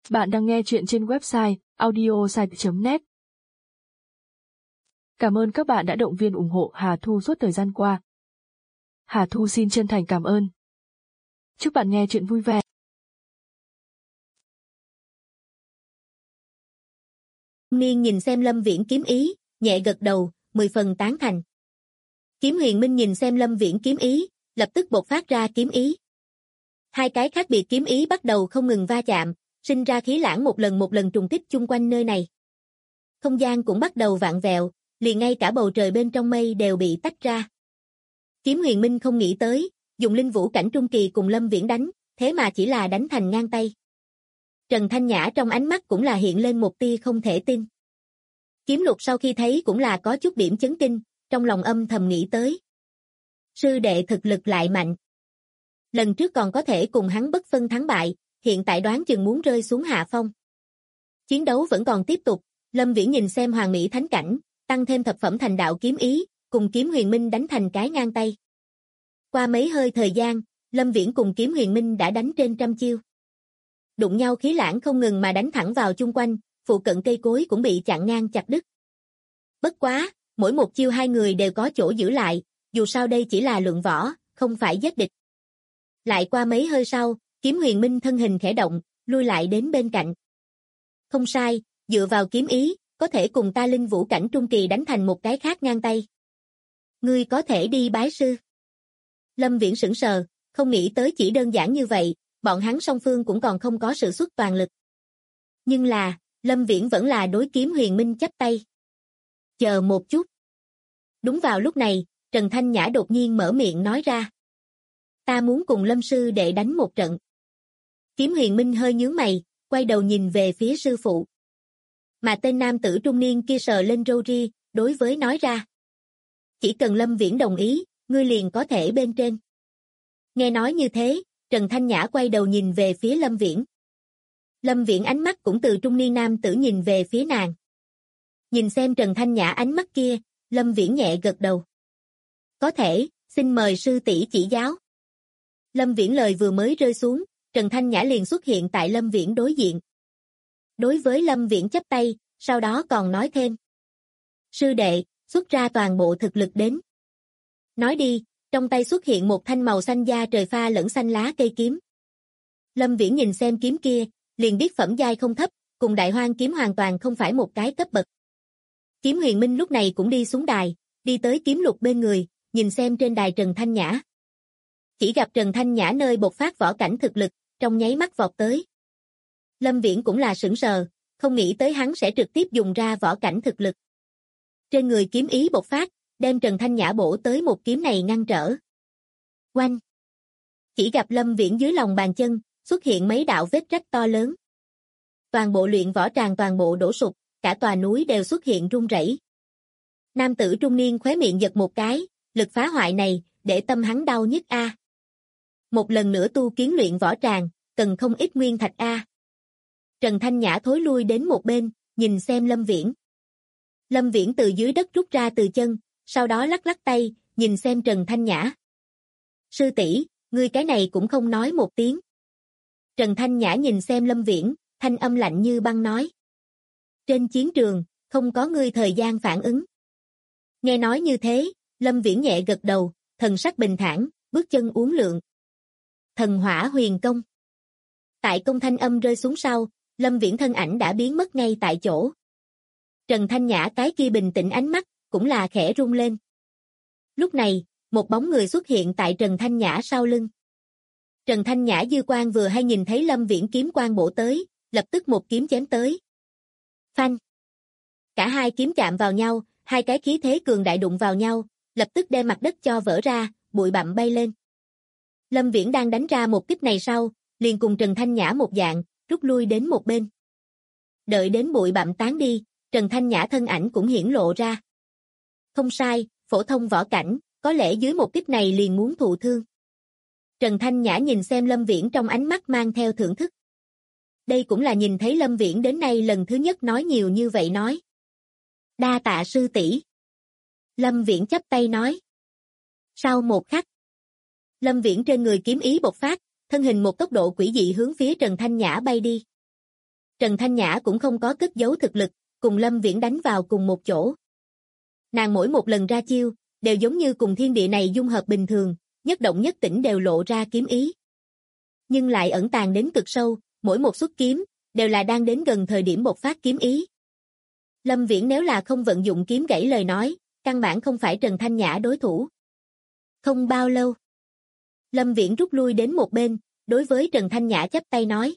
Bạn đang nghe chuyện trên website audiosite.net. Cảm ơn các bạn đã động viên ủng hộ Hà Thu suốt thời gian qua. Hà Thu xin chân thành cảm ơn. Chúc bạn nghe chuyện vui vẻ. Niên nhìn xem Lâm Viễn kiếm ý, nhẹ gật đầu, 10 phần tán thành. Kiếm Huyền Minh nhìn xem Lâm Viễn kiếm ý, lập tức bộc phát ra kiếm ý. Hai cái khác biệt kiếm ý bắt đầu không ngừng va chạm, sinh ra khí lãng một lần trùng kích chung quanh nơi này. Không gian cũng bắt đầu vạn vẹo, liền ngay cả bầu trời bên trong mây đều bị tách ra. Kiếm Huyền Minh không nghĩ tới, dùng linh vũ cảnh trung kỳ cùng Lâm Viễn đánh, thế mà chỉ là đánh thành ngang tay. Trần Thanh Nhã trong ánh mắt cũng là hiện lên một tia không thể tin. Kiếm Lục sau khi thấy cũng là có chút điểm chấn kinh, trong lòng âm thầm nghĩ tới. Sư đệ thực lực lại mạnh. Lần trước còn có thể cùng hắn bất phân thắng bại, hiện tại đoán chừng muốn rơi xuống hạ phong. Chiến đấu vẫn còn tiếp tục, Lâm Viễn nhìn xem Hoàng Mỹ Thánh Cảnh, tăng thêm thập phẩm thành đạo kiếm ý, cùng Kiếm Huyền Minh đánh thành cái ngang tay. Qua mấy hơi thời gian, Lâm Viễn cùng Kiếm Huyền Minh đã đánh trên trăm chiêu. Đụng nhau khí lãng không ngừng mà đánh thẳng vào chung quanh, phụ cận cây cối cũng bị chặn ngang chặt đứt. Bất quá, mỗi một chiêu hai người đều có chỗ giữ lại, dù sao đây chỉ là luận võ, không phải giết địch. Lại qua mấy hơi sau, Kiếm Huyền Minh thân hình khẽ động, lui lại đến bên cạnh. Không sai, dựa vào kiếm ý, có thể cùng ta linh vũ cảnh trung kỳ đánh thành một cái khác ngang tay. Ngươi có thể đi bái sư. Lâm Viễn sững sờ, không nghĩ tới chỉ đơn giản như vậy, bọn hắn song phương cũng còn không có sự xuất toàn lực. Nhưng là, Lâm Viễn vẫn là đối Kiếm Huyền Minh chắp tay. Chờ một chút. Đúng vào lúc này, Trần Thanh Nhã đột nhiên mở miệng nói ra. Ta muốn cùng Lâm sư đệ đánh một trận. Kiếm Huyền Minh hơi nhướng mày, quay đầu nhìn về phía sư phụ. Mà tên nam tử trung niên kia sờ lên râu ria, đối với nói ra. Chỉ cần Lâm Viễn đồng ý, ngươi liền có thể bên trên. Nghe nói như thế, Trần Thanh Nhã quay đầu nhìn về phía Lâm Viễn. Lâm Viễn ánh mắt cũng từ trung niên nam tử nhìn về phía nàng. Nhìn xem Trần Thanh Nhã ánh mắt kia, Lâm Viễn nhẹ gật đầu. Có thể, xin mời sư tỷ chỉ giáo. Lâm Viễn lời vừa mới rơi xuống, Trần Thanh Nhã liền xuất hiện tại Lâm Viễn đối diện. Đối với Lâm Viễn chắp tay, sau đó còn nói thêm. Sư đệ, xuất ra toàn bộ thực lực đến. Nói đi, trong tay xuất hiện một thanh màu xanh da trời pha lẫn xanh lá cây kiếm. Lâm Viễn nhìn xem kiếm kia, liền biết phẩm giai không thấp, cùng Đại Hoang kiếm hoàn toàn không phải một cái cấp bậc. Kiếm Huyền Minh lúc này cũng đi xuống đài, đi tới Kiếm Lục bên người, nhìn xem trên đài Trần Thanh Nhã. Chỉ gặp Trần Thanh Nhã nơi bộc phát võ cảnh thực lực, trong nháy mắt vọt tới. Lâm Viễn cũng là sững sờ, không nghĩ tới hắn sẽ trực tiếp dùng ra võ cảnh thực lực. Trên người kiếm ý bộc phát, đem Trần Thanh Nhã bổ tới một kiếm này ngăn trở. Oanh! Chỉ gặp Lâm Viễn dưới lòng bàn chân, xuất hiện mấy đạo vết rách to lớn. Toàn bộ luyện võ tràng toàn bộ đổ sụp, cả tòa núi đều xuất hiện rung rẩy. Nam tử trung niên khóe miệng giật một cái, lực phá hoại này, để tâm hắn đau nhức a. Một lần nữa tu kiến luyện võ tràng, cần không ít nguyên thạch a. Trần Thanh Nhã thối lui đến một bên, nhìn xem Lâm Viễn. Lâm Viễn từ dưới đất rút ra từ chân, sau đó lắc lắc tay, nhìn xem Trần Thanh Nhã. Sư tỷ, ngươi cái này cũng không nói một tiếng. Trần Thanh Nhã nhìn xem Lâm Viễn, thanh âm lạnh như băng nói. Trên chiến trường, không có ngươi thời gian phản ứng. Nghe nói như thế, Lâm Viễn nhẹ gật đầu, thần sắc bình thản, bước chân uốn lượn. Thần hỏa huyền công. Tại công thanh âm rơi xuống sau, Lâm Viễn thân ảnh đã biến mất ngay tại chỗ. Trần Thanh Nhã cái kia bình tĩnh ánh mắt, cũng là khẽ rung lên. Lúc này, một bóng người xuất hiện tại Trần Thanh Nhã sau lưng. Trần Thanh Nhã dư quan vừa hay nhìn thấy Lâm Viễn kiếm quang bổ tới, lập tức một kiếm chém tới. Phanh! Cả hai kiếm chạm vào nhau, hai cái khí thế cường đại đụng vào nhau, lập tức đem mặt đất cho vỡ ra, bụi bặm bay lên. Lâm Viễn đang đánh ra một kích này sau, liền cùng Trần Thanh Nhã một dạng, rút lui đến một bên. Đợi đến bụi bặm tán đi, Trần Thanh Nhã thân ảnh cũng hiển lộ ra. Không sai, phổ thông võ cảnh, có lẽ dưới một kích này liền muốn thụ thương. Trần Thanh Nhã nhìn xem Lâm Viễn trong ánh mắt mang theo thưởng thức. Đây cũng là nhìn thấy Lâm Viễn đến nay lần thứ nhất nói nhiều như vậy nói. Đa tạ sư tỷ. Lâm Viễn chắp tay nói. Sau một khắc, Lâm Viễn trên người kiếm ý bộc phát, thân hình một tốc độ quỷ dị hướng phía Trần Thanh Nhã bay đi. Trần Thanh Nhã cũng không có cất giấu thực lực, cùng Lâm Viễn đánh vào cùng một chỗ. Nàng mỗi một lần ra chiêu, đều giống như cùng thiên địa này dung hợp bình thường, nhất động nhất tĩnh đều lộ ra kiếm ý. Nhưng lại ẩn tàng đến cực sâu, mỗi một xuất kiếm, đều là đang đến gần thời điểm bộc phát kiếm ý. Lâm Viễn nếu là không vận dụng kiếm gãy lời nói, căn bản không phải Trần Thanh Nhã đối thủ. Không bao lâu, Lâm Viễn rút lui đến một bên, đối với Trần Thanh Nhã chắp tay nói.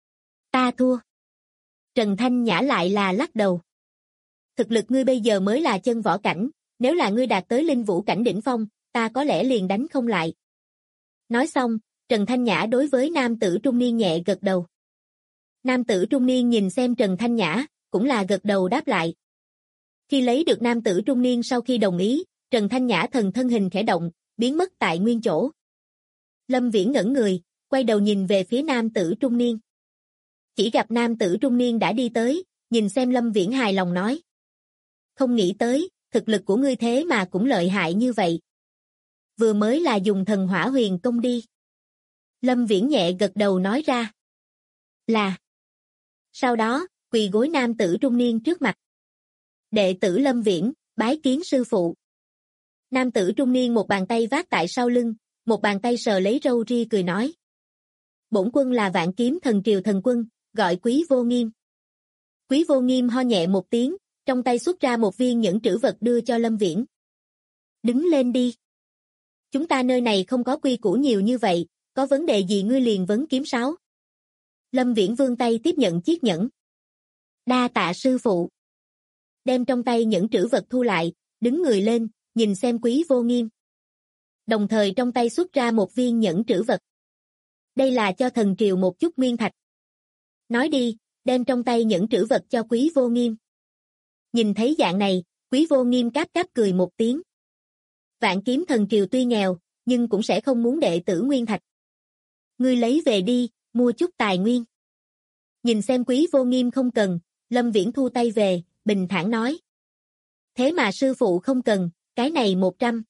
Ta thua. Trần Thanh Nhã lại là lắc đầu. Thực lực ngươi bây giờ mới là chân võ cảnh, nếu là ngươi đạt tới linh vũ cảnh đỉnh phong, ta có lẽ liền đánh không lại. Nói xong, Trần Thanh Nhã đối với nam tử trung niên nhẹ gật đầu. Nam tử trung niên nhìn xem Trần Thanh Nhã, cũng là gật đầu đáp lại. Khi lấy được nam tử trung niên sau khi đồng ý, Trần Thanh Nhã thân hình khẽ động, biến mất tại nguyên chỗ. Lâm Viễn ngẩn người, quay đầu nhìn về phía nam tử trung niên. Chỉ gặp nam tử trung niên đã đi tới, nhìn xem Lâm Viễn hài lòng nói. Không nghĩ tới, thực lực của ngươi thế mà cũng lợi hại như vậy. Vừa mới là dùng thần hỏa huyền công đi. Lâm Viễn nhẹ gật đầu nói ra. Là. Sau đó, quỳ gối nam tử trung niên trước mặt. Đệ tử Lâm Viễn, bái kiến sư phụ. Nam tử trung niên một bàn tay vác tại sau lưng, một bàn tay sờ lấy râu ria cười nói. Bổn quân là Vạn Kiếm Thần Triều thần quân, gọi Quý Vô Nghiêm. Quý Vô Nghiêm ho nhẹ một tiếng, trong tay xuất ra một viên nhẫn trữ vật đưa cho Lâm Viễn. Đứng lên đi. Chúng ta nơi này không có quy củ nhiều như vậy, có vấn đề gì ngươi liền vấn kiếm sáo. Lâm Viễn vươn tay tiếp nhận chiếc nhẫn. Đa tạ sư phụ. Đem trong tay nhẫn trữ vật thu lại, đứng người lên, nhìn xem Quý Vô Nghiêm. Đồng thời trong tay xuất ra một viên nhẫn trữ vật. Đây là cho thần triều một chút nguyên thạch. Nói đi, đem trong tay nhẫn trữ vật cho Quý Vô Nghiêm. Nhìn thấy dạng này, Quý Vô Nghiêm cáp cáp cười một tiếng. Vạn Kiếm Thần Triều tuy nghèo, nhưng cũng sẽ không muốn đệ tử nguyên thạch. Ngươi lấy về đi, mua chút tài nguyên. Nhìn xem Quý Vô Nghiêm không cần, Lâm Viễn thu tay về, bình thản nói. Thế mà sư phụ không cần, cái này 100.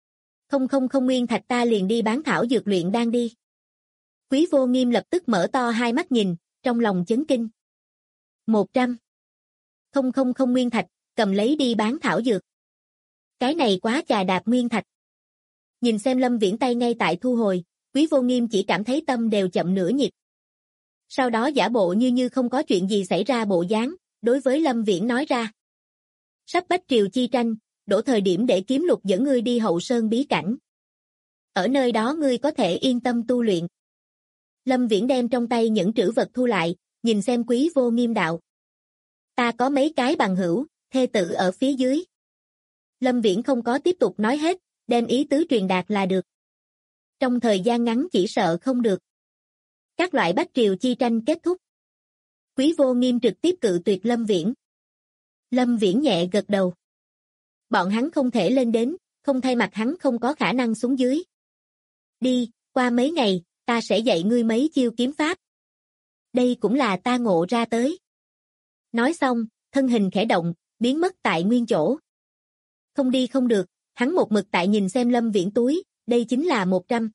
Không nguyên thạch ta liền đi bán thảo dược luyện đan đi. Quý Vô Nghiêm lập tức mở to hai mắt nhìn, trong lòng chấn kinh. 100. Không nguyên thạch, cầm lấy đi bán thảo dược. Cái này quá chà đạp nguyên thạch. Nhìn xem Lâm Viễn tay ngay tại thu hồi, Quý Vô Nghiêm chỉ cảm thấy tâm đều chậm nửa nhịp. Sau đó giả bộ như không có chuyện gì xảy ra bộ dáng, đối với Lâm Viễn nói ra. Sắp bách triều chi tranh, đổ thời điểm để Kiếm Lục dẫn ngươi đi hậu sơn bí cảnh. Ở nơi đó ngươi có thể yên tâm tu luyện. Lâm Viễn đem trong tay những trữ vật thu lại, nhìn xem Quý Vô Nghiêm đạo. Ta có mấy cái bằng hữu, thê tử ở phía dưới. Lâm Viễn không có tiếp tục nói hết, đem ý tứ truyền đạt là được. Trong thời gian ngắn chỉ sợ không được. Các loại bách triều chi tranh kết thúc. Quý Vô Nghiêm trực tiếp cự tuyệt Lâm Viễn. Lâm Viễn nhẹ gật đầu. Bọn hắn không thể lên đến, không thay mặt hắn không có khả năng xuống dưới. Đi, qua mấy ngày, ta sẽ dạy ngươi mấy chiêu kiếm pháp. Đây cũng là ta ngộ ra tới. Nói xong, thân hình khẽ động, biến mất tại nguyên chỗ. Không đi không được, hắn một mực tại nhìn xem Lâm Viễn túi, đây chính là 100.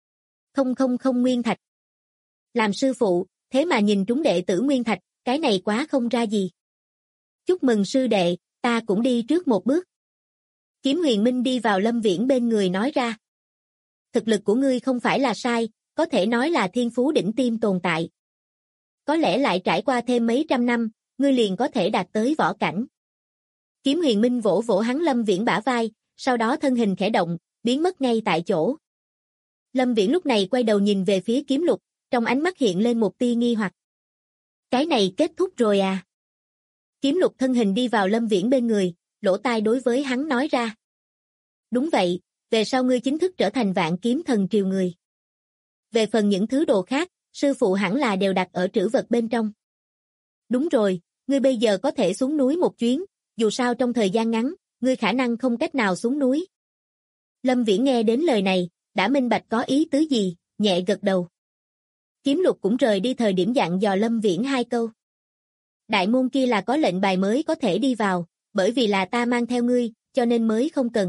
Không nguyên thạch. Làm sư phụ, thế mà nhìn trúng đệ tử nguyên thạch, cái này quá không ra gì. Chúc mừng sư đệ, ta cũng đi trước một bước. Kiếm Huyền Minh đi vào Lâm Viễn bên người nói ra. Thực lực của ngươi không phải là sai, có thể nói là thiên phú đỉnh tiêm tồn tại. Có lẽ lại trải qua thêm mấy trăm năm, ngươi liền có thể đạt tới võ cảnh. Kiếm Huyền Minh vỗ vỗ hắn Lâm Viễn bả vai, sau đó thân hình khẽ động, biến mất ngay tại chỗ. Lâm Viễn lúc này quay đầu nhìn về phía Kiếm Lục, trong ánh mắt hiện lên một tia nghi hoặc. Cái này kết thúc rồi à? Kiếm Lục thân hình đi vào Lâm Viễn bên người, lỗ tai đối với hắn nói ra. Đúng vậy, về sau ngươi chính thức trở thành Vạn Kiếm Thần Triều người. Về phần những thứ đồ khác, sư phụ hẳn là đều đặt ở trữ vật bên trong. Đúng rồi, ngươi bây giờ có thể xuống núi một chuyến, dù sao trong thời gian ngắn, ngươi khả năng không cách nào xuống núi. Lâm Viễn nghe đến lời này, đã minh bạch có ý tứ gì, nhẹ gật đầu. Kiếm Lục cũng rời đi thời điểm dặn dò Lâm Viễn hai câu. Đại môn kia là có lệnh bài mới có thể đi vào, bởi vì là ta mang theo ngươi, cho nên mới không cần.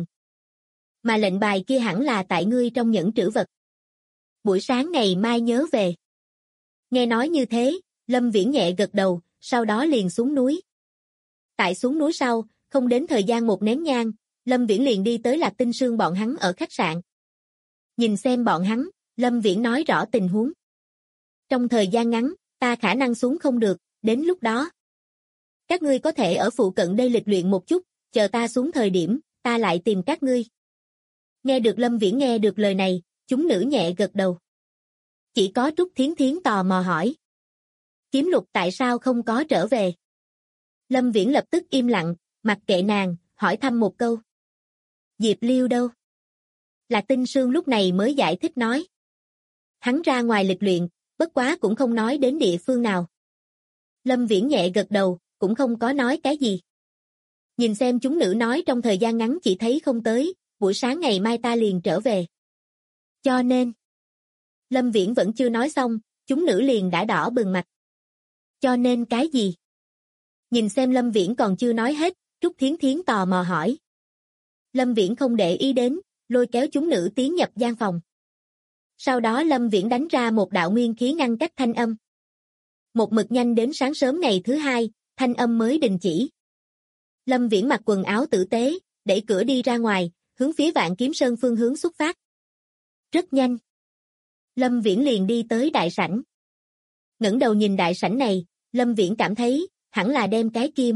Mà lệnh bài kia hẳn là tại ngươi trong nhẫn trữ vật. Buổi sáng ngày mai nhớ về. Nghe nói như thế, Lâm Viễn nhẹ gật đầu, sau đó liền xuống núi. Tại xuống núi sau, không đến thời gian một nén nhang, Lâm Viễn liền đi tới Lạc Tinh Sương bọn hắn ở khách sạn. Nhìn xem bọn hắn, Lâm Viễn nói rõ tình huống. Trong thời gian ngắn, ta khả năng xuống không được, đến lúc đó. Các ngươi có thể ở phụ cận đây lịch luyện một chút, chờ ta xuống thời điểm, ta lại tìm các ngươi. Nghe được Lâm Viễn nghe được lời này, chúng nữ nhẹ gật đầu. Chỉ có Trúc Thiến Thiến tò mò hỏi. Kiếm Lục tại sao không có trở về? Lâm Viễn lập tức im lặng, mặc kệ nàng, hỏi thăm một câu. Diệp Liêu đâu? Lạc Tinh Sương lúc này mới giải thích nói. Hắn ra ngoài lịch luyện, bất quá cũng không nói đến địa phương nào. Lâm Viễn nhẹ gật đầu, cũng không có nói cái gì. Nhìn xem chúng nữ nói trong thời gian ngắn chỉ thấy không tới, buổi sáng ngày mai ta liền trở về. Cho nên, Lâm Viễn vẫn chưa nói xong, chúng nữ liền đã đỏ bừng mặt. Cho nên cái gì? Nhìn xem Lâm Viễn còn chưa nói hết, Trúc Thiến Thiến tò mò hỏi. Lâm Viễn không để ý đến, lôi kéo chúng nữ tiến nhập gian phòng. Sau đó Lâm Viễn đánh ra một đạo nguyên khí ngăn cách thanh âm. Một mực nhanh đến sáng sớm ngày thứ hai, thanh âm mới đình chỉ. Lâm Viễn mặc quần áo tử tế, đẩy cửa đi ra ngoài, hướng phía Vạn Kiếm Sơn phương hướng xuất phát. Rất nhanh. Lâm Viễn liền đi tới đại sảnh. Ngẩng đầu nhìn đại sảnh này, Lâm Viễn cảm thấy, hẳn là đem cái kia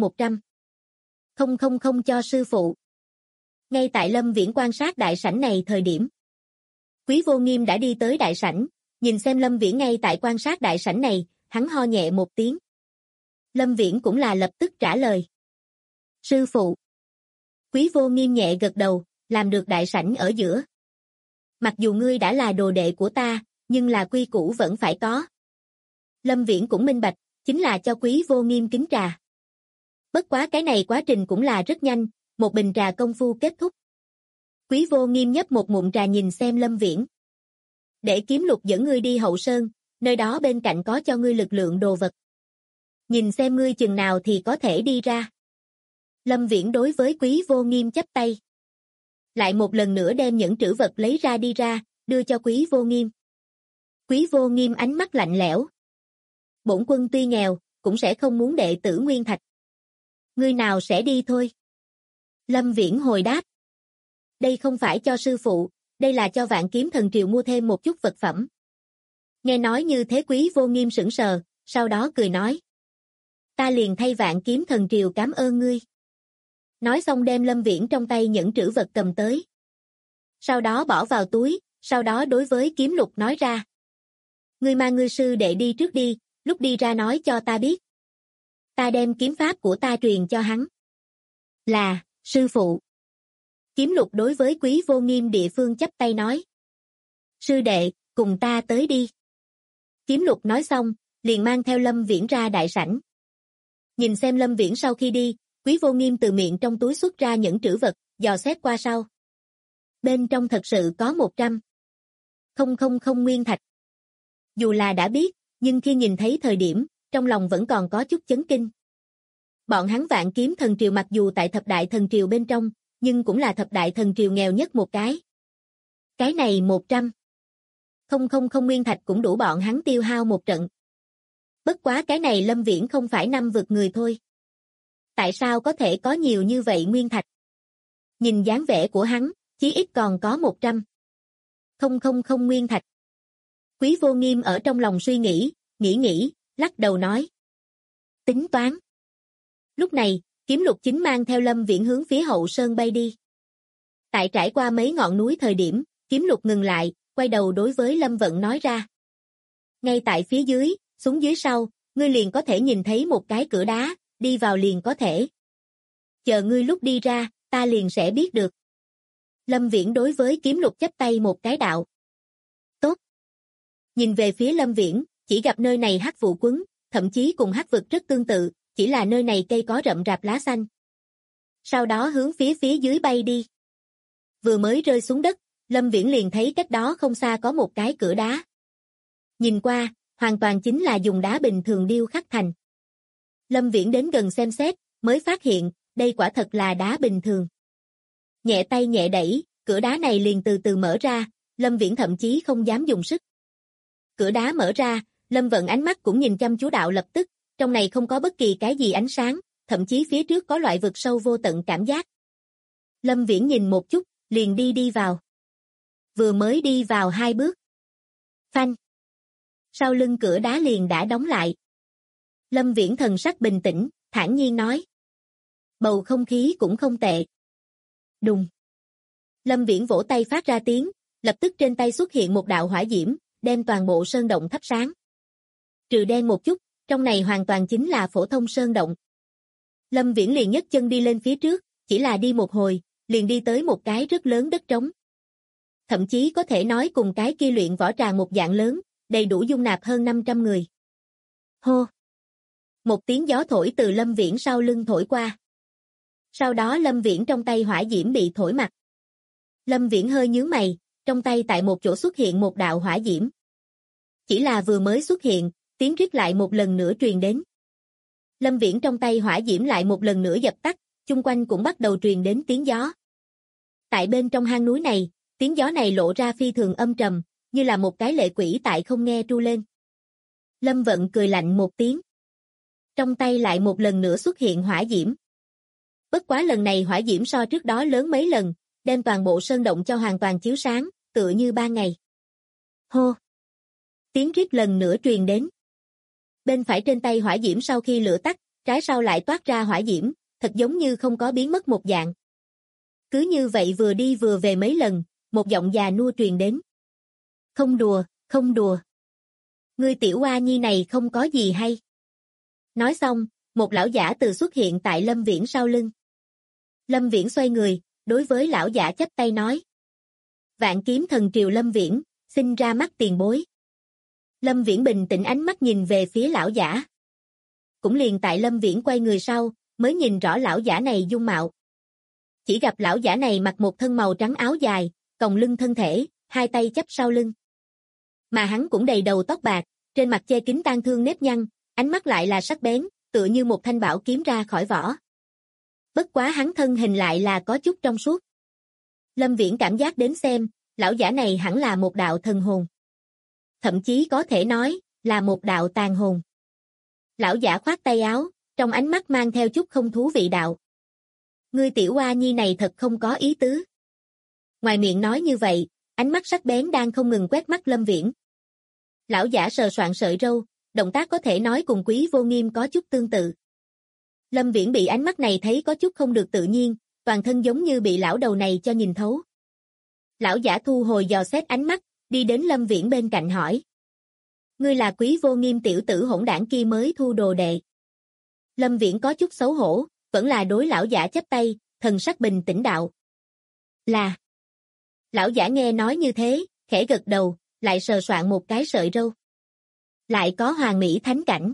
100,000 cho sư phụ. Ngay tại Lâm Viễn quan sát đại sảnh này thời điểm. Quý Vô Nghiêm đã đi tới đại sảnh, nhìn xem Lâm Viễn ngay tại quan sát đại sảnh này, hắn ho nhẹ một tiếng. Lâm Viễn cũng là lập tức trả lời. Sư phụ. Quý Vô Nghiêm nhẹ gật đầu, làm được đại sảnh ở giữa. Mặc dù ngươi đã là đồ đệ của ta, nhưng là quy củ vẫn phải có. Lâm Viễn cũng minh bạch, chính là cho Quý Vô Nghiêm kính trà. Bất quá cái này quá trình cũng là rất nhanh, một bình trà công phu kết thúc. Quý Vô Nghiêm nhấp một ngụm trà nhìn xem Lâm Viễn. Để Kiếm Lục dẫn ngươi đi Hậu Sơn, nơi đó bên cạnh có cho ngươi lực lượng đồ vật. Nhìn xem ngươi chừng nào thì có thể đi ra. Lâm Viễn đối với Quý Vô Nghiêm chắp tay. Lại một lần nữa đem những trữ vật lấy ra đi ra, đưa cho Quý Vô Nghiêm. Quý Vô Nghiêm ánh mắt lạnh lẽo. Bổn quân tuy nghèo, cũng sẽ không muốn đệ tử nguyên thạch. Ngươi nào sẽ đi thôi? Lâm Viễn hồi đáp. Đây không phải cho sư phụ, đây là cho Vạn Kiếm Thần Triều mua thêm một chút vật phẩm. Nghe nói như thế Quý Vô Nghiêm sững sờ, sau đó cười nói. Ta liền thay Vạn Kiếm Thần Triều cảm ơn ngươi. Nói xong đem Lâm Viễn trong tay những trữ vật cầm tới. Sau đó bỏ vào túi, sau đó đối với Kiếm Lục nói ra. Ngươi mang ngươi sư đệ đi trước đi, lúc đi ra nói cho ta biết. Ta đem kiếm pháp của ta truyền cho hắn. Là, sư phụ. Kiếm Lục đối với Quý Vô Nghiêm địa phương chắp tay nói. Sư đệ, cùng ta tới đi. Kiếm Lục nói xong, liền mang theo Lâm Viễn ra đại sảnh. Nhìn xem Lâm Viễn sau khi đi, Quý Vô Nghiêm từ miệng trong túi xuất ra những trữ vật, dò xét qua sau. Bên trong thật sự có 100,000 nguyên thạch. Dù là đã biết, nhưng khi nhìn thấy thời điểm, trong lòng vẫn còn có chút chấn kinh. Bọn hắn Vạn Kiếm Thần Triều mặc dù tại thập đại thần triều bên trong, nhưng cũng là thập đại thần triều nghèo nhất một cái. Cái này 100,000 nguyên thạch cũng đủ bọn hắn tiêu hao một trận. Bất quá cái này Lâm Viễn không phải năm vượt người thôi. Tại sao có thể có nhiều như vậy nguyên thạch? Nhìn dáng vẻ của hắn, chí ít còn có 100,000 nguyên thạch. Quý Vô Nghiêm ở trong lòng suy nghĩ, nghĩ, lắc đầu nói. Tính toán. Lúc này, Kiếm Lục chính mang theo Lâm Viễn hướng phía Hậu Sơn bay đi. Tại trải qua mấy ngọn núi thời điểm, Kiếm Lục ngừng lại, quay đầu đối với Lâm Vận nói ra. Ngay tại phía dưới, xuống dưới sau, ngươi liền có thể nhìn thấy một cái cửa đá, đi vào liền có thể. Chờ ngươi lúc đi ra, ta liền sẽ biết được. Lâm Viễn đối với Kiếm Lục chắp tay một cái đạo. Tốt. Nhìn về phía Lâm Viễn, chỉ gặp nơi này hắc vụ quấn, thậm chí cùng hắc vực rất tương tự, chỉ là nơi này cây có rậm rạp lá xanh. Sau đó hướng phía dưới bay đi. Vừa mới rơi xuống đất, Lâm Viễn liền thấy cách đó không xa có một cái cửa đá. Nhìn qua, hoàn toàn chính là dùng đá bình thường điêu khắc thành. Lâm Viễn đến gần xem xét, mới phát hiện, đây quả thật là đá bình thường. Nhẹ tay nhẹ đẩy, cửa đá này liền từ từ mở ra, Lâm Viễn thậm chí không dám dùng sức. Cửa đá mở ra, Lâm Vận ánh mắt cũng nhìn chăm chú đạo lập tức, trong này không có bất kỳ cái gì ánh sáng, thậm chí phía trước có loại vực sâu vô tận cảm giác. Lâm Viễn nhìn một chút, liền đi vào. Vừa mới đi vào 2 bước. Phanh. Sau lưng cửa đá liền đã đóng lại. Lâm Viễn thần sắc bình tĩnh, thản nhiên nói. Bầu không khí cũng không tệ. Đùng. Lâm Viễn vỗ tay phát ra tiếng, lập tức trên tay xuất hiện một đạo hỏa diễm, đem toàn bộ sơn động thắp sáng. Trừ đen một chút, trong này hoàn toàn chính là phổ thông sơn động. Lâm Viễn liền nhấc chân đi lên phía trước, chỉ là đi một hồi, liền đi tới một cái rất lớn đất trống. Thậm chí có thể nói cùng cái kia luyện võ tràng một dạng lớn, đầy đủ dung nạp hơn 500 người. Hô! Một tiếng gió thổi từ Lâm Viễn sau lưng thổi qua. Sau đó Lâm Viễn trong tay hỏa diễm bị thổi mặt. Lâm Viễn hơi nhướng mày, trong tay tại một chỗ xuất hiện một đạo hỏa diễm. Chỉ là vừa mới xuất hiện, tiếng rít lại một lần nữa truyền đến. Lâm Viễn trong tay hỏa diễm lại một lần nữa dập tắt, chung quanh cũng bắt đầu truyền đến tiếng gió. Tại bên trong hang núi này, tiếng gió này lộ ra phi thường âm trầm, như là một cái lệ quỷ tại không nghe tru lên. Lâm Vận cười lạnh một tiếng. Trong tay lại một lần nữa xuất hiện hỏa diễm. Bất quá lần này hỏa diễm so trước đó lớn mấy lần, đem toàn bộ sơn động cho hoàn toàn chiếu sáng, tựa như ban ngày. Hô! Tiếng rít lần nữa truyền đến. Bên phải trên tay hỏa diễm sau khi lửa tắt, trái sau lại toát ra hỏa diễm, thật giống như không có biến mất một dạng. Cứ như vậy vừa đi vừa về mấy lần, một giọng già nua truyền đến. Không đùa, không đùa. Ngươi tiểu oa nhi này không có gì hay. Nói xong, một lão giả từ xuất hiện tại Lâm Viễn sau lưng. Lâm Viễn xoay người, đối với lão giả chắp tay nói. Vạn kiếm thần triều Lâm Viễn, xin ra mắt tiền bối. Lâm Viễn bình tĩnh ánh mắt nhìn về phía lão giả. Cũng liền tại Lâm Viễn quay người sau, mới nhìn rõ lão giả này dung mạo. Chỉ gặp lão giả này mặc một thân màu trắng áo dài, còng lưng thân thể, hai tay chắp sau lưng. Mà hắn cũng đầy đầu tóc bạc, trên mặt che kín tang thương nếp nhăn, ánh mắt lại là sắc bén, tựa như một thanh bảo kiếm ra khỏi vỏ. Bất quá hắn thân hình lại là có chút trong suốt. Lâm Viễn cảm giác đến xem, lão giả này hẳn là một đạo thần hồn. Thậm chí có thể nói, là một đạo tàn hồn. Lão giả khoát tay áo, trong ánh mắt mang theo chút không thú vị đạo. Ngươi tiểu oa nhi này thật không có ý tứ. Ngoài miệng nói như vậy, ánh mắt sắc bén đang không ngừng quét mắt Lâm Viễn. Lão giả sờ soạng sợi râu, động tác có thể nói cùng Quý Vô Nghiêm có chút tương tự. Lâm Viễn bị ánh mắt này thấy có chút không được tự nhiên, toàn thân giống như bị lão đầu này cho nhìn thấu. Lão giả thu hồi dò xét ánh mắt, đi đến Lâm Viễn bên cạnh hỏi. Ngươi là Quý Vô Nghiêm tiểu tử hỗn đảng kia mới thu đồ đệ. Lâm Viễn có chút xấu hổ, vẫn là đối lão giả chắp tay, thần sắc bình tĩnh đạo. Là. Lão giả nghe nói như thế, khẽ gật đầu, lại sờ soạng một cái sợi râu. Lại có hoàn mỹ thánh cảnh.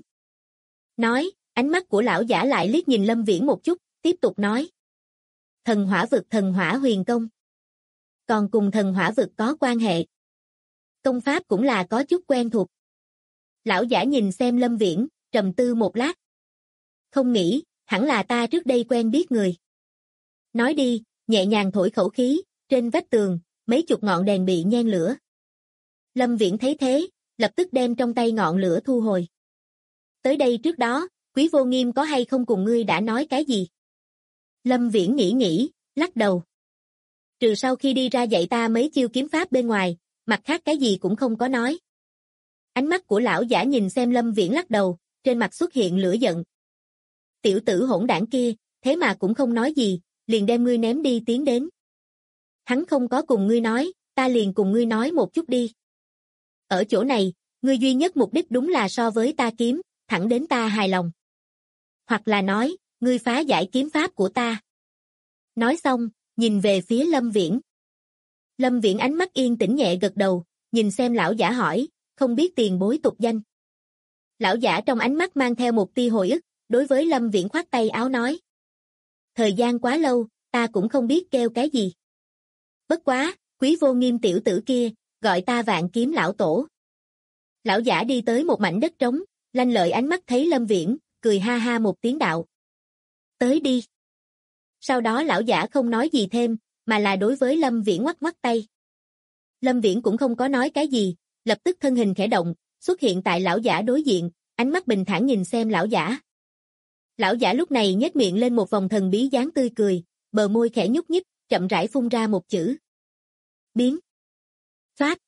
Nói, ánh mắt của lão giả lại liếc nhìn Lâm Viễn một chút, tiếp tục nói. Thần hỏa vực thần hỏa huyền công. Còn cùng thần hỏa vực có quan hệ. Công pháp cũng là có chút quen thuộc. Lão giả nhìn xem Lâm Viễn, trầm tư một lát. Không nghĩ, hẳn là ta trước đây quen biết người. Nói đi, nhẹ nhàng thổi khẩu khí, trên vách tường, mấy chục ngọn đèn bị nhen lửa. Lâm Viễn thấy thế, lập tức đem trong tay ngọn lửa thu hồi. Tới đây trước đó, Quý Vô Nghiêm có hay không cùng ngươi đã nói cái gì? Lâm Viễn nghĩ, lắc đầu. Trừ sau khi đi ra dạy ta mấy chiêu kiếm pháp bên ngoài, mặt khác cái gì cũng không có nói. Ánh mắt của lão giả nhìn xem Lâm Viễn lắc đầu, trên mặt xuất hiện lửa giận. Tiểu tử hỗn đảng kia, thế mà cũng không nói gì, liền đem ngươi ném đi tiến đến. Hắn không có cùng ngươi nói, ta liền cùng ngươi nói một chút đi. Ở chỗ này, ngươi duy nhất mục đích đúng là so với ta kiếm, thẳng đến ta hài lòng. Hoặc là nói, ngươi phá giải kiếm pháp của ta. Nói xong, nhìn về phía Lâm Viễn. Lâm Viễn ánh mắt yên tĩnh nhẹ gật đầu, nhìn xem lão giả hỏi, không biết tiền bối tục danh. Lão giả trong ánh mắt mang theo một tia hồi ức, đối với Lâm Viễn khoát tay áo nói. Thời gian quá lâu, ta cũng không biết kêu cái gì. Bất quá, Quý Vô Nghiêm tiểu tử kia, gọi ta Vạn Kiếm lão tổ. Lão giả đi tới một mảnh đất trống, lanh lợi ánh mắt thấy Lâm Viễn, cười ha ha một tiếng đạo. Tới đi. Sau đó lão giả không nói gì thêm, mà là đối với Lâm Viễn ngoắc ngoắc tay. Lâm Viễn cũng không có nói cái gì, lập tức thân hình khẽ động, xuất hiện tại lão giả đối diện, ánh mắt bình thản nhìn xem lão giả. Lão giả lúc này nhếch miệng lên một vòng thần bí dáng tươi cười, bờ môi khẽ nhúc nhích, chậm rãi phun ra một chữ. Biến. Phát.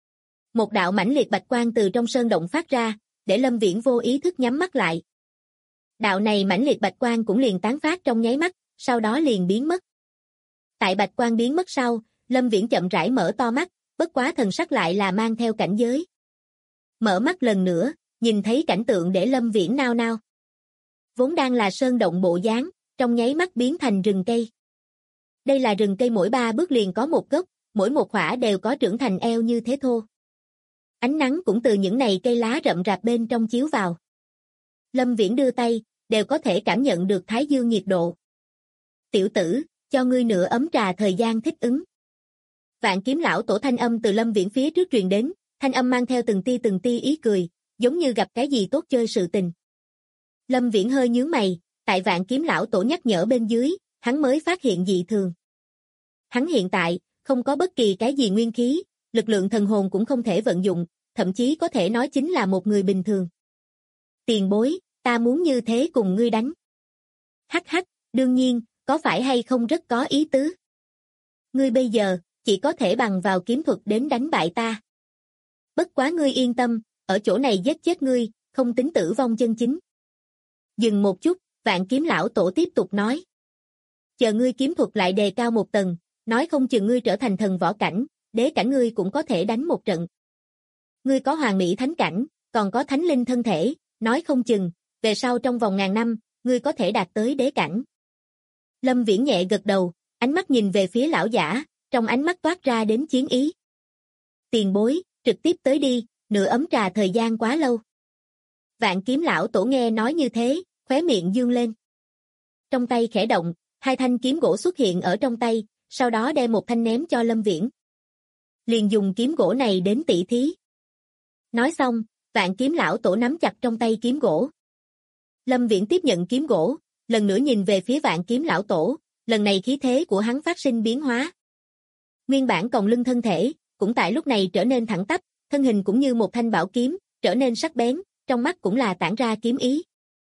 Một đạo mãnh liệt bạch quang từ trong sơn động phát ra, để Lâm Viễn vô ý thức nhắm mắt lại. Đạo này mãnh liệt bạch quang cũng liền tán phát trong nháy mắt, sau đó liền biến mất. Tại bạch quang biến mất sau, Lâm Viễn chậm rãi mở to mắt, bất quá thần sắc lại là mang theo cảnh giới. Mở mắt lần nữa, nhìn thấy cảnh tượng để Lâm Viễn nao nao. Vốn đang là sơn động bộ dáng, trong nháy mắt biến thành rừng cây. Đây là rừng cây mỗi 3 bước liền có một gốc, mỗi một khỏa đều có trưởng thành eo như thế thô. Ánh nắng cũng từ những này cây lá rậm rạp bên trong chiếu vào. Lâm Viễn đưa tay, đều có thể cảm nhận được thái dương nhiệt độ. Tiểu tử, cho ngươi nửa ấm trà thời gian thích ứng. Vạn Kiếm lão tổ thanh âm từ Lâm Viễn phía trước truyền đến, thanh âm mang theo từng tia ý cười, giống như gặp cái gì tốt chơi sự tình. Lâm Viễn hơi nhướng mày, tại Vạn Kiếm lão tổ nhắc nhở bên dưới, hắn mới phát hiện dị thường. Hắn hiện tại, không có bất kỳ cái gì nguyên khí, lực lượng thần hồn cũng không thể vận dụng, thậm chí có thể nói chính là một người bình thường. Tiền bối, ta muốn như thế cùng ngươi đánh. Hắc hắc, đương nhiên, có phải hay không rất có ý tứ. Ngươi bây giờ, chỉ có thể bằng vào kiếm thuật đến đánh bại ta. Bất quá ngươi yên tâm, ở chỗ này giết chết ngươi, không tính tử vong chân chính. Dừng một chút, Vạn Kiếm lão tổ tiếp tục nói. Chờ ngươi kiếm thuật lại đề cao một tầng, nói không chừng ngươi trở thành thần võ cảnh, đế cảnh ngươi cũng có thể đánh một trận. Ngươi có hoàn mỹ thánh cảnh, còn có thánh linh thân thể, nói không chừng, về sau trong vòng ngàn năm, ngươi có thể đạt tới đế cảnh. Lâm Viễn nhẹ gật đầu, ánh mắt nhìn về phía lão giả, trong ánh mắt toát ra đến chiến ý. Tiền bối, trực tiếp tới đi, nửa ấm trà thời gian quá lâu. Vạn Kiếm lão tổ nghe nói như thế, khóe miệng dương lên. Trong tay khẽ động, 2 thanh kiếm gỗ xuất hiện ở trong tay, sau đó đem một thanh ném cho Lâm Viễn. Liền dùng kiếm gỗ này đến tỉ thí. Nói xong, Vạn Kiếm lão tổ nắm chặt trong tay kiếm gỗ. Lâm Viễn tiếp nhận kiếm gỗ, lần nữa nhìn về phía Vạn Kiếm lão tổ, lần này khí thế của hắn phát sinh biến hóa. Nguyên bản còng lưng thân thể, cũng tại lúc này trở nên thẳng tắp, thân hình cũng như một thanh bảo kiếm, trở nên sắc bén, trong mắt cũng là tản ra kiếm ý.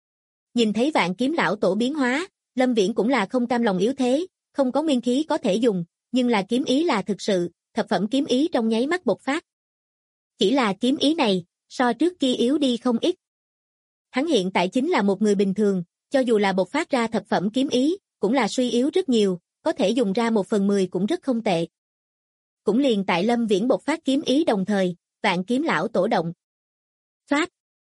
Nhìn thấy Vạn Kiếm lão tổ biến hóa, Lâm Viễn cũng là không cam lòng yếu thế, không có nguyên khí có thể dùng, nhưng là kiếm ý là thực sự, thập phẩm kiếm ý trong nháy mắt bộc phát. Chỉ là kiếm ý này, so trước kia yếu đi không ít. Hắn hiện tại chính là một người bình thường, cho dù là bộc phát ra thập phẩm kiếm ý, cũng là suy yếu rất nhiều, có thể dùng ra 1/10 cũng rất không tệ. Cũng liền tại Lâm Viễn bộc phát kiếm ý đồng thời, Vạn Kiếm lão tổ động. Phát.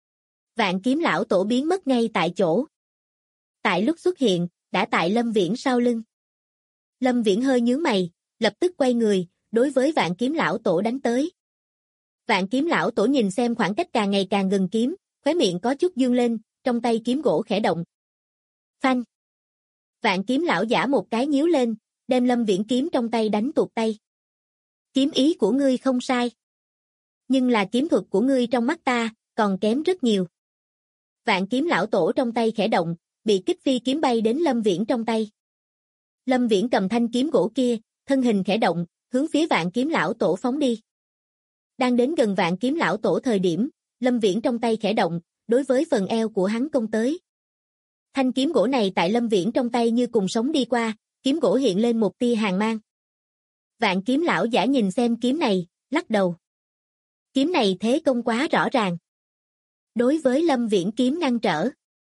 Vạn Kiếm lão tổ biến mất ngay tại chỗ. Tại lúc xuất hiện, đã tại Lâm Viễn sau lưng. Lâm Viễn hơi nhướng mày, lập tức quay người, đối với Vạn Kiếm lão tổ đánh tới. Vạn Kiếm lão tổ nhìn xem khoảng cách càng ngày càng gần kiếm, khóe miệng có chút dương lên, trong tay kiếm gỗ khẽ động. Phanh. Vạn Kiếm lão giả một cái nhíu lên, đem Lâm Viễn kiếm trong tay đánh tuột tay. Kiếm ý của ngươi không sai. Nhưng là kiếm thuật của ngươi trong mắt ta, còn kém rất nhiều. Vạn Kiếm lão tổ trong tay khẽ động, bị kích phi kiếm bay đến Lâm Viễn trong tay. Lâm Viễn cầm thanh kiếm gỗ kia, thân hình khẽ động, hướng phía Vạn Kiếm lão tổ phóng đi. Đang đến gần Vạn Kiếm lão tổ thời điểm, Lâm Viễn trong tay khẽ động, đối với phần eo của hắn công tới. Thanh kiếm gỗ này tại Lâm Viễn trong tay như cùng sống đi qua, kiếm gỗ hiện lên một tia hàn mang. Vạn Kiếm lão giả nhìn xem kiếm này, lắc đầu. Kiếm này thế công quá rõ ràng. Đối với Lâm Viễn kiếm ngăn trở.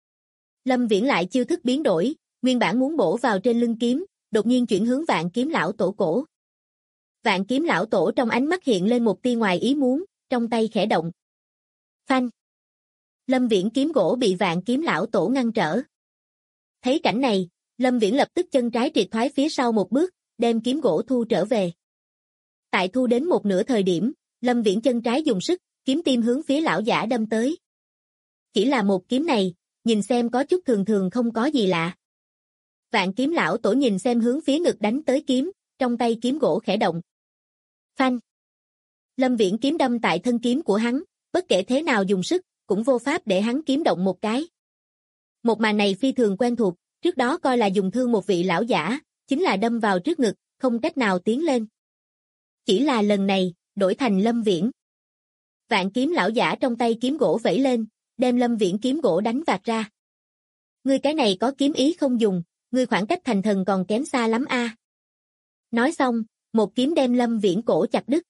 Lâm Viễn lại chiêu thức biến đổi, nguyên bản muốn bổ vào trên lưng kiếm, đột nhiên chuyển hướng Vạn Kiếm lão tổ cổ. Vạn Kiếm lão tổ trong ánh mắt hiện lên một tia ngoài ý muốn, trong tay khẽ động. Phanh. Lâm Viễn kiếm gỗ bị Vạn Kiếm lão tổ ngăn trở. Thấy cảnh này, Lâm Viễn lập tức chân trái triệt thoái phía sau một bước, đem kiếm gỗ thu trở về. Tại thu đến một nửa thời điểm, Lâm Viễn chân trái dùng sức, kiếm tim hướng phía lão giả đâm tới. Chỉ là một kiếm này, nhìn xem có chút thường thường không có gì lạ. Vạn Kiếm lão tổ nhìn xem hướng phía ngực đánh tới kiếm, trong tay kiếm gỗ khẽ động. Phanh. Lâm Viễn kiếm đâm tại thân kiếm của hắn, bất kể thế nào dùng sức, cũng vô pháp để hắn kiếm động một cái. Một màn này phi thường quen thuộc, trước đó coi là dùng thương một vị lão giả, chính là đâm vào trước ngực, không cách nào tiến lên. Chỉ là lần này, đổi thành Lâm Viễn. Vạn Kiếm lão giả trong tay kiếm gỗ vẫy lên, đem Lâm Viễn kiếm gỗ đánh vạt ra. Ngươi cái này có kiếm ý không dùng, ngươi khoảng cách thành thần còn kém xa lắm a. Nói xong, một kiếm đem Lâm Viễn cổ chặt đứt.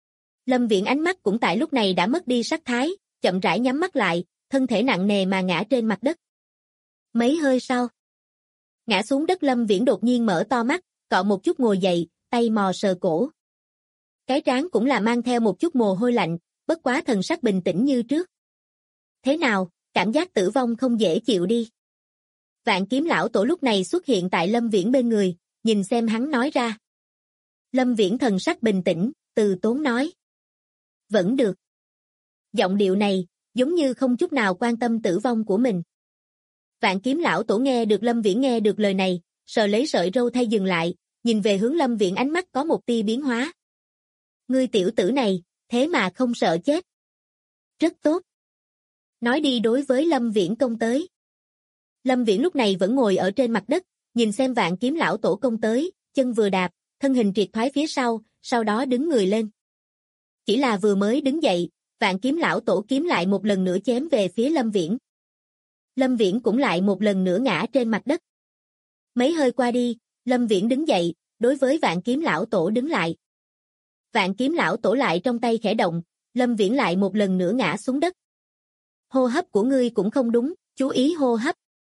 Lâm Viễn ánh mắt cũng tại lúc này đã mất đi sắc thái, chậm rãi nhắm mắt lại, thân thể nặng nề mà ngã trên mặt đất. Mấy hơi sau, ngã xuống đất Lâm Viễn đột nhiên mở to mắt, cọ một chút ngồi dậy, tay mò sờ cổ. Cái trán cũng là mang theo một chút mồ hôi lạnh, bất quá thần sắc bình tĩnh như trước. Thế nào, cảm giác tử vong không dễ chịu đi. Vạn Kiếm lão tổ lúc này xuất hiện tại Lâm Viễn bên người, nhìn xem hắn nói ra. Lâm Viễn thần sắc bình tĩnh, từ tốn nói. Vẫn được. Giọng điệu này, giống như không chút nào quan tâm tử vong của mình. Vạn Kiếm lão tổ nghe được Lâm Viễn nghe được lời này, sờ lấy sợi râu thay dừng lại, nhìn về hướng Lâm Viễn ánh mắt có một tia biến hóa. Ngươi tiểu tử này, thế mà không sợ chết. Rất tốt. Nói đi đối với Lâm Viễn công tới. Lâm Viễn lúc này vẫn ngồi ở trên mặt đất, nhìn xem Vạn Kiếm lão tổ công tới, chân vừa đạp, thân hình triệt thoái phía sau đó đứng người lên. Chỉ là vừa mới đứng dậy, Vạn Kiếm lão tổ kiếm lại một lần nữa chém về phía Lâm Viễn. Lâm Viễn cũng lại một lần nữa ngã trên mặt đất. Mấy hơi qua đi, Lâm Viễn đứng dậy, đối với Vạn Kiếm lão tổ đứng lại. Vạn Kiếm lão tổ lại trong tay khẽ động, Lâm Viễn lại một lần nữa ngã xuống đất. Hô hấp của ngươi cũng không đúng, chú ý hô hấp.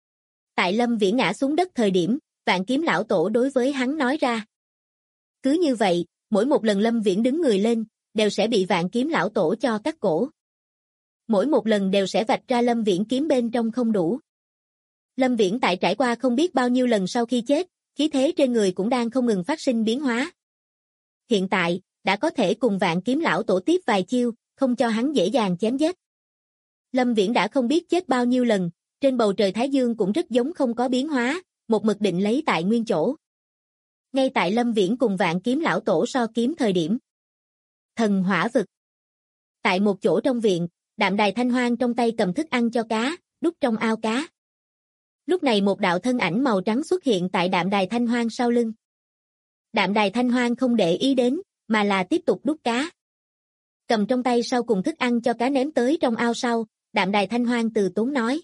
Tại Lâm Viễn ngã xuống đất thời điểm, Vạn Kiếm lão tổ đối với hắn nói ra. Cứ như vậy, mỗi một lần Lâm Viễn đứng người lên, đều sẽ bị Vạn Kiếm lão tổ cho cắt cổ. Mỗi một lần đều sẽ vạch ra Lâm Viễn kiếm bên trong không đủ. Lâm Viễn tại trải qua không biết bao nhiêu lần sau khi chết, khí thế trên người cũng đang không ngừng phát sinh biến hóa. Hiện tại, đã có thể cùng Vạn Kiếm lão tổ tiếp vài chiêu, không cho hắn dễ dàng chém giết. Lâm Viễn đã không biết chết bao nhiêu lần, trên bầu trời Thái Dương cũng rất giống không có biến hóa, một mực định lấy tại nguyên chỗ. Ngay tại Lâm Viễn cùng Vạn Kiếm lão tổ so kiếm thời điểm. Thần hỏa vực. Tại một chỗ trong viện, Đạm Đài Thanh Hoang trong tay cầm thức ăn cho cá, đút trong ao cá. Lúc này một đạo thân ảnh màu trắng xuất hiện tại Đạm Đài Thanh Hoang sau lưng. Đạm Đài Thanh Hoang không để ý đến, mà là tiếp tục đút cá. Cầm trong tay sau cùng thức ăn cho cá ném tới trong ao sau, Đạm Đài Thanh Hoang từ tốn nói.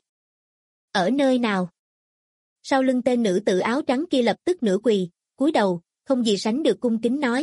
Ở nơi nào? Sau lưng tên nữ tử áo trắng kia lập tức nửa quỳ, cúi đầu, không gì sánh được cung kính nói.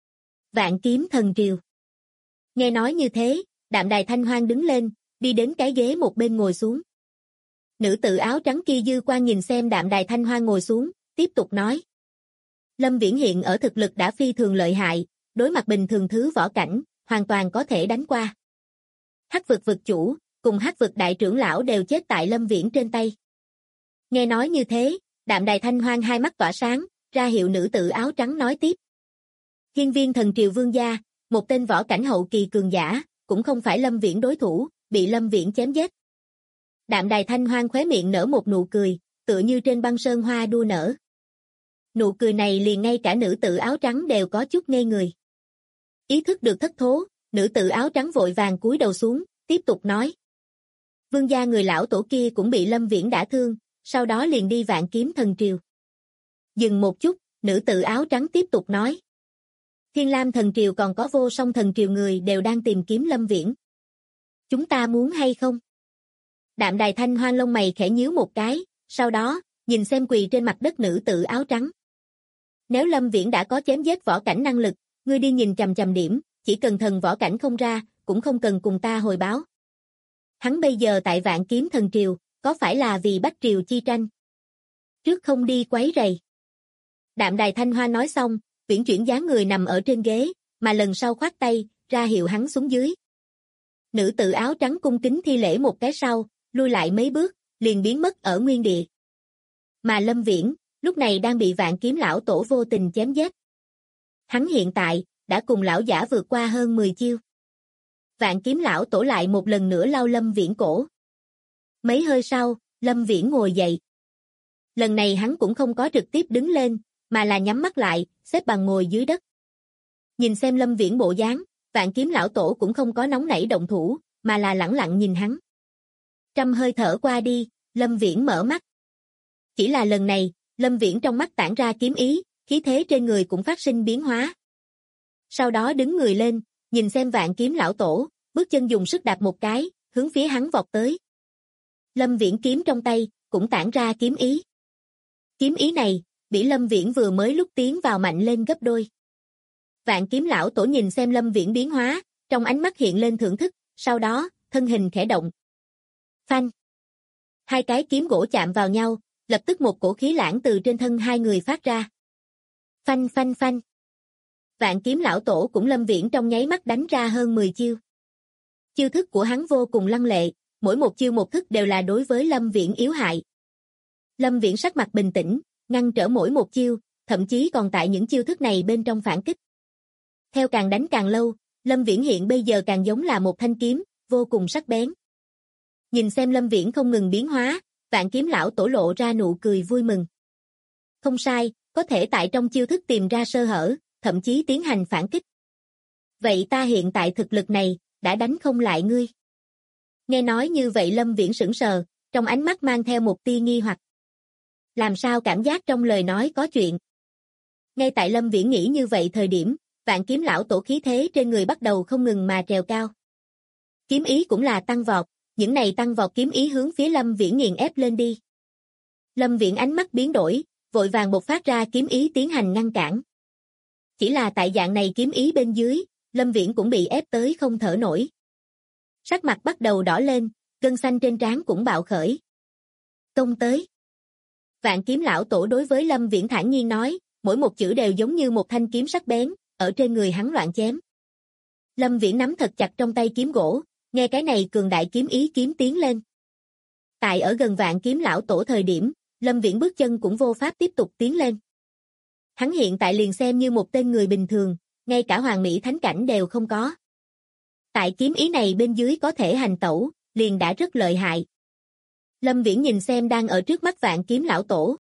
Vạn Kiếm thần triều. Nghe nói như thế, Đạm Đài Thanh Hoang đứng lên, đi đến cái ghế một bên ngồi xuống. Nữ tử áo trắng kia dư quan nhìn xem Đạm Đài Thanh Hoang ngồi xuống, tiếp tục nói. Lâm Viễn hiện ở thực lực đã phi thường lợi hại, đối mặt bình thường thứ võ cảnh, hoàn toàn có thể đánh qua. Hắc vực vực chủ, cùng Hắc vực đại trưởng lão đều chết tại Lâm Viễn trên tay. Nghe nói như thế, Đạm Đài Thanh Hoang hai mắt tỏa sáng, ra hiệu nữ tử áo trắng nói tiếp. Hiên Viên thần triều vương gia, một tên võ cảnh hậu kỳ cường giả, cũng không phải Lâm Viễn đối thủ, bị Lâm Viễn chém giết. Đạm Đài Thanh Hoang khóe miệng nở một nụ cười, tựa như trên băng sơn hoa đua nở. Nụ cười này liền ngay cả nữ tử áo trắng đều có chút ngây người. Ý thức được thất thố, nữ tử áo trắng vội vàng cúi đầu xuống, tiếp tục nói. Vương gia người lão tổ kia cũng bị Lâm Viễn đả thương, sau đó liền đi Vạn Kiếm thần triều. Dừng một chút, nữ tử áo trắng tiếp tục nói. Thiên Lam thần triều còn có Vô Song thần triều người đều đang tìm kiếm Lâm Viễn. Chúng ta muốn hay không? Đạm Đài Thanh Hoang lông mày khẽ nhíu một cái, sau đó, nhìn xem quỳ trên mặt đất nữ tử áo trắng. Nếu Lâm Viễn đã có chém giết võ cảnh năng lực, ngươi đi nhìn chằm chằm điểm, chỉ cần thần võ cảnh không ra, cũng không cần cùng ta hồi báo. Hắn bây giờ tại Vạn Kiếm thần triều, có phải là vì Bách triều chi tranh? Trước không đi quấy rầy. Đạm Đài Thanh Hoa nói xong, Viễn chuyển dáng người nằm ở trên ghế, mà lần sau khoát tay, ra hiệu hắn xuống dưới. Nữ tử áo trắng cung kính thi lễ một cái sau, lui lại mấy bước, liền biến mất ở nguyên địa. Mà Lâm Viễn, lúc này đang bị Vạn Kiếm lão tổ vô tình chém giết. Hắn hiện tại, đã cùng lão giả vượt qua hơn 10 chiêu. Vạn Kiếm lão tổ lại một lần nữa lau Lâm Viễn cổ. Mấy hơi sau, Lâm Viễn ngồi dậy. Lần này hắn cũng không có trực tiếp đứng lên, mà là nhắm mắt lại, xếp bằng ngồi dưới đất. Nhìn xem Lâm Viễn bộ dáng, Vạn Kiếm lão tổ cũng không có nóng nảy động thủ, mà là lẳng lặng nhìn hắn. Trăm hơi thở qua đi, Lâm Viễn mở mắt. Chỉ là lần này, Lâm Viễn trong mắt tản ra kiếm ý, khí thế trên người cũng phát sinh biến hóa. Sau đó đứng người lên, nhìn xem Vạn Kiếm lão tổ, bước chân dùng sức đạp một cái, hướng phía hắn vọt tới. Lâm Viễn kiếm trong tay, cũng tản ra kiếm ý. Kiếm ý này, bị Lâm Viễn vừa mới lúc tiến vào mạnh lên gấp đôi. Vạn Kiếm lão tổ nhìn xem Lâm Viễn biến hóa, trong ánh mắt hiện lên thưởng thức, sau đó, thân hình khẽ động. Phanh! Hai cái kiếm gỗ chạm vào nhau, lập tức một cổ khí lãng từ trên thân hai người phát ra. Phanh phanh phanh! Vạn Kiếm lão tổ cũng Lâm Viễn trong nháy mắt đánh ra hơn 10 chiêu. Chiêu thức của hắn vô cùng lăng lệ, mỗi một chiêu một thức đều là đối với Lâm Viễn yếu hại. Lâm Viễn sắc mặt bình tĩnh, ngăn trở mỗi một chiêu, thậm chí còn tại những chiêu thức này bên trong phản kích. Theo càng đánh càng lâu, Lâm Viễn hiện bây giờ càng giống là một thanh kiếm, vô cùng sắc bén. Nhìn xem Lâm Viễn không ngừng biến hóa, Vạn Kiếm lão tổ lộ ra nụ cười vui mừng. Không sai, có thể tại trong chiêu thức tìm ra sơ hở, thậm chí tiến hành phản kích. Vậy ta hiện tại thực lực này, đã đánh không lại ngươi. Nghe nói như vậy Lâm Viễn sững sờ, trong ánh mắt mang theo một tia nghi hoặc. Làm sao cảm giác trong lời nói có chuyện? Ngay tại Lâm Viễn nghĩ như vậy thời điểm, Vạn Kiếm lão tổ khí thế trên người bắt đầu không ngừng mà trèo cao. Kiếm ý cũng là tăng vọt, những này tăng vọt kiếm ý hướng phía Lâm Viễn nghiền ép lên đi. Lâm Viễn ánh mắt biến đổi, vội vàng bộc phát ra kiếm ý tiến hành ngăn cản. Chỉ là tại dạng này kiếm ý bên dưới, Lâm Viễn cũng bị ép tới không thở nổi. Sắc mặt bắt đầu đỏ lên, gân xanh trên trán cũng bạo khởi. Công tới. Vạn Kiếm lão tổ đối với Lâm Viễn thản nhiên nói, mỗi một chữ đều giống như một thanh kiếm sắc bén, ở trên người hắn loạn chém. Lâm Viễn nắm thật chặt trong tay kiếm gỗ, nghe cái này cường đại kiếm ý kiếm tiến lên. Tại ở gần Vạn Kiếm lão tổ thời điểm, Lâm Viễn bước chân cũng vô pháp tiếp tục tiến lên. Hắn hiện tại liền xem như một tên người bình thường, ngay cả hoàng mỹ thánh cảnh đều không có. Tại kiếm ý này bên dưới có thể hành tẩu, liền đã rất lợi hại. Lâm Viễn nhìn xem đang ở trước mắt Vạn Kiếm lão tổ.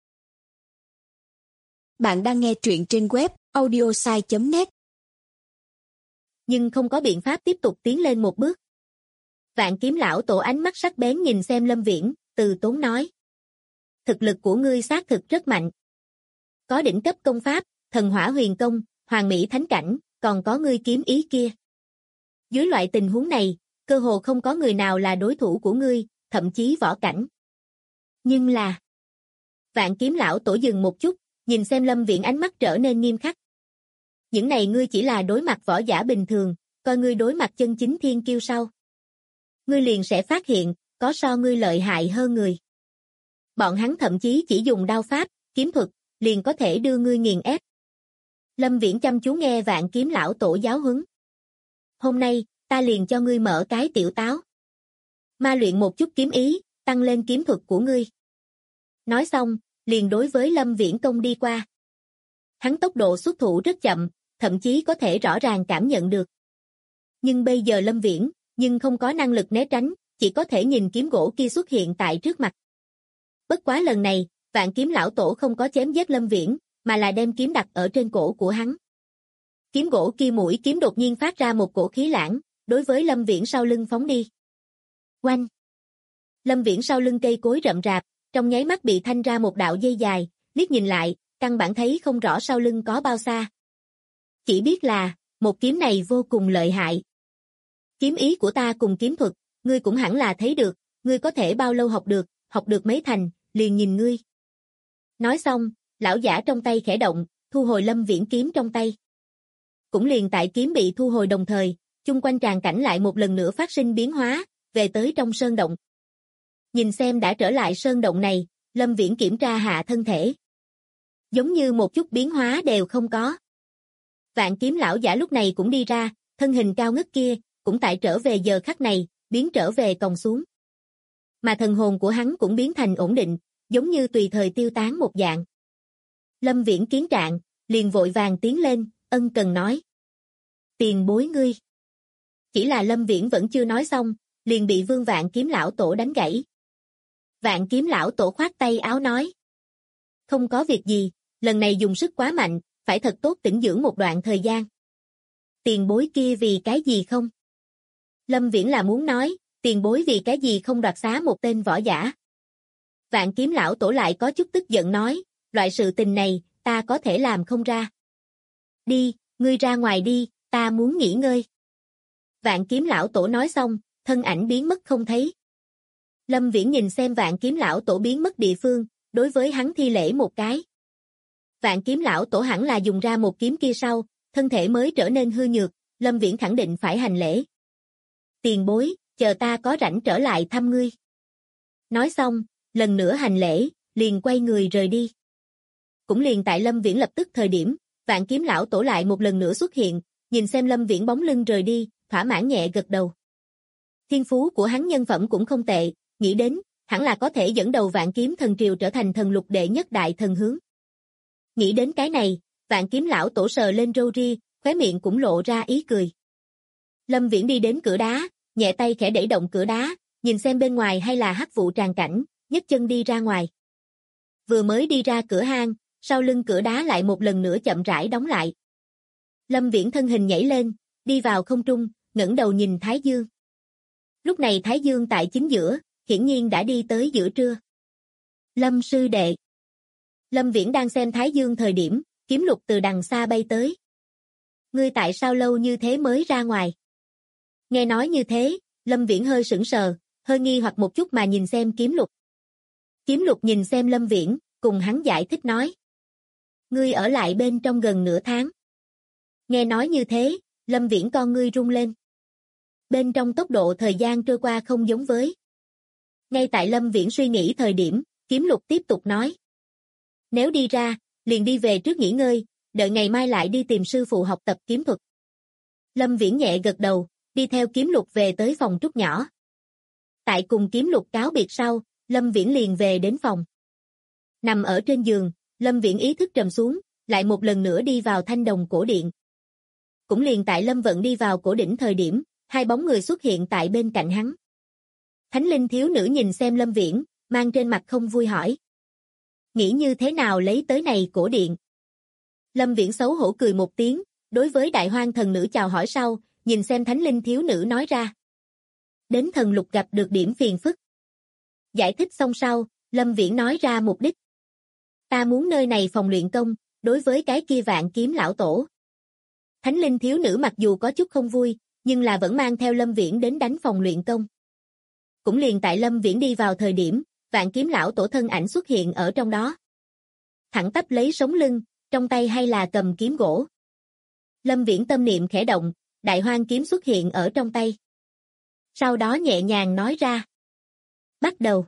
Bạn đang nghe truyện trên web audiosai.net. Nhưng không có biện pháp tiếp tục tiến lên một bước. Vạn Kiếm lão tổ ánh mắt sắc bén nhìn xem Lâm Viễn, từ tốn nói. Thực lực của ngươi xác thực rất mạnh. Có đỉnh cấp công pháp, thần hỏa huyền công, hoàng mỹ thánh cảnh, còn có ngươi kiếm ý kia. Dưới loại tình huống này, cơ hồ không có người nào là đối thủ của ngươi, thậm chí võ cảnh. Nhưng là... Vạn Kiếm lão tổ dừng một chút, nhìn xem Lâm Viễn ánh mắt trở nên nghiêm khắc. Những này ngươi chỉ là đối mặt võ giả bình thường, coi ngươi đối mặt chân chính thiên kiêu sau. Ngươi liền sẽ phát hiện, có so ngươi lợi hại hơn người. Bọn hắn thậm chí chỉ dùng đao pháp, kiếm thuật, liền có thể đưa ngươi nghiền ép. Lâm Viễn chăm chú nghe Vạn Kiếm lão tổ giáo huấn. Hôm nay, ta liền cho ngươi mở cái tiểu táo. Ma luyện một chút kiếm ý, tăng lên kiếm thuật của ngươi. Nói xong, liền đối với Lâm Viễn công đi qua. Hắn tốc độ xuất thủ rất chậm, thậm chí có thể rõ ràng cảm nhận được. Nhưng bây giờ Lâm Viễn, nhưng không có năng lực né tránh, chỉ có thể nhìn kiếm gỗ kia xuất hiện tại trước mặt. Bất quá lần này, Vạn Kiếm lão tổ không có chém giết Lâm Viễn, mà là đem kiếm đặt ở trên cổ của hắn. Kiếm gỗ kia mũi kiếm đột nhiên phát ra một cổ khí lãng, đối với Lâm Viễn sau lưng phóng đi. Oanh! Lâm Viễn sau lưng cây cối rậm rạp, trong nháy mắt bị thanh ra một đạo dây dài, liếc nhìn lại, căn bản thấy không rõ sau lưng có bao xa. Chỉ biết là, một kiếm này vô cùng lợi hại. Kiếm ý của ta cùng kiếm thuật, ngươi cũng hẳn là thấy được, ngươi có thể bao lâu học được mấy thành, liền nhìn ngươi. Nói xong, lão giả trong tay khẽ động, thu hồi Lâm Viễn kiếm trong tay. Cũng liền tại kiếm bị thu hồi đồng thời, chung quanh tràng cảnh lại một lần nữa phát sinh biến hóa, về tới trong sơn động. Nhìn xem đã trở lại sơn động này, Lâm Viễn kiểm tra hạ thân thể. Giống như một chút biến hóa đều không có. Vạn Kiếm lão giả lúc này cũng đi ra, thân hình cao ngất kia, cũng tại trở về giờ khắc này, biến trở về còng xuống. Mà thần hồn của hắn cũng biến thành ổn định, giống như tùy thời tiêu tán một dạng. Lâm Viễn kiến trạng, liền vội vàng tiến lên, ân cần nói. Tiền bối ngươi. Chỉ là Lâm Viễn vẫn chưa nói xong, liền bị Vương Vạn Kiếm lão tổ đánh gãy. Vạn Kiếm lão tổ khoát tay áo nói. Không có việc gì, lần này dùng sức quá mạnh, phải thật tốt tĩnh dưỡng một đoạn thời gian. Tiền bối kia vì cái gì không? Lâm Viễn là muốn nói, tiền bối vì cái gì không đoạt xá một tên võ giả. Vạn Kiếm lão tổ lại có chút tức giận nói, loại sự tình này, ta có thể làm không ra. Đi, ngươi ra ngoài đi, ta muốn nghỉ ngơi. Vạn Kiếm lão tổ nói xong, thân ảnh biến mất không thấy. Lâm Viễn nhìn xem Vạn Kiếm lão tổ biến mất địa phương, đối với hắn thi lễ một cái. Vạn Kiếm lão tổ hẳn là dùng ra một kiếm kia sau, thân thể mới trở nên hư nhược, Lâm Viễn khẳng định phải hành lễ. Tiền bối, chờ ta có rảnh trở lại thăm ngươi. Nói xong, lần nữa hành lễ, liền quay người rời đi. Cũng liền tại Lâm Viễn lập tức thời điểm, Vạn Kiếm lão tổ lại một lần nữa xuất hiện, nhìn xem Lâm Viễn bóng lưng rời đi, thỏa mãn nhẹ gật đầu. Thiên phú của hắn nhân phẩm cũng không tệ, nghĩ đến, hẳn là có thể dẫn đầu Vạn Kiếm thần triều trở thành thần lục đệ nhất đại thần hướng. Nghĩ đến cái này, Vạn Kiếm lão tổ sờ lên râu ria, khóe miệng cũng lộ ra ý cười. Lâm Viễn đi đến cửa đá, nhẹ tay khẽ đẩy động cửa đá, nhìn xem bên ngoài hay là hắc vụ tràn cảnh, nhấc chân đi ra ngoài. Vừa mới đi ra cửa hang, sau lưng cửa đá lại một lần nữa chậm rãi đóng lại. Lâm Viễn thân hình nhảy lên, đi vào không trung, ngẩng đầu nhìn Thái Dương. Lúc này Thái Dương tại chính giữa, hiển nhiên đã đi tới giữa trưa. Lâm sư đệ. Lâm Viễn đang xem Thái Dương thời điểm, Kiếm Lục từ đằng xa bay tới. Ngươi tại sao lâu như thế mới ra ngoài? Nghe nói như thế, Lâm Viễn hơi sững sờ, hơi nghi hoặc một chút mà nhìn xem Kiếm Lục. Kiếm Lục nhìn xem Lâm Viễn, cùng hắn giải thích nói. Ngươi ở lại bên trong gần nửa tháng. Nghe nói như thế, Lâm Viễn con ngươi rung lên. Bên trong tốc độ thời gian trôi qua không giống với. Ngay tại Lâm Viễn suy nghĩ thời điểm, Kiếm Lục tiếp tục nói. Nếu đi ra, liền đi về trước nghỉ ngơi, đợi ngày mai lại đi tìm sư phụ học tập kiếm thuật. Lâm Viễn nhẹ gật đầu, đi theo Kiếm Lục về tới phòng trúc nhỏ. Tại cùng Kiếm Lục cáo biệt sau, Lâm Viễn liền về đến phòng. Nằm ở trên giường, Lâm Viễn ý thức trầm xuống, lại một lần nữa đi vào thanh đồng cổ điện. Cũng liền tại Lâm Vận đi vào cổ đỉnh thời điểm, hai bóng người xuất hiện tại bên cạnh hắn. Thánh linh thiếu nữ nhìn xem Lâm Viễn, mang trên mặt không vui hỏi. Nghĩ như thế nào lấy tới này cổ điện? Lâm Viễn xấu hổ cười một tiếng, đối với đại hoang thần nữ chào hỏi sau, nhìn xem thánh linh thiếu nữ nói ra. Đến thần lục gặp được điểm phiền phức. Giải thích xong sau, Lâm Viễn nói ra mục đích. Ta muốn nơi này phòng luyện công, đối với cái kia Vạn Kiếm lão tổ. Thánh linh thiếu nữ mặc dù có chút không vui, nhưng là vẫn mang theo Lâm Viễn đến đánh phòng luyện công. Cũng liền tại Lâm Viễn đi vào thời điểm, Vạn Kiếm lão tổ thân ảnh xuất hiện ở trong đó. Thẳng tắp lấy sống lưng, trong tay hay là cầm kiếm gỗ. Lâm Viễn tâm niệm khẽ động, đại hoang kiếm xuất hiện ở trong tay. Sau đó nhẹ nhàng nói ra. Bắt đầu.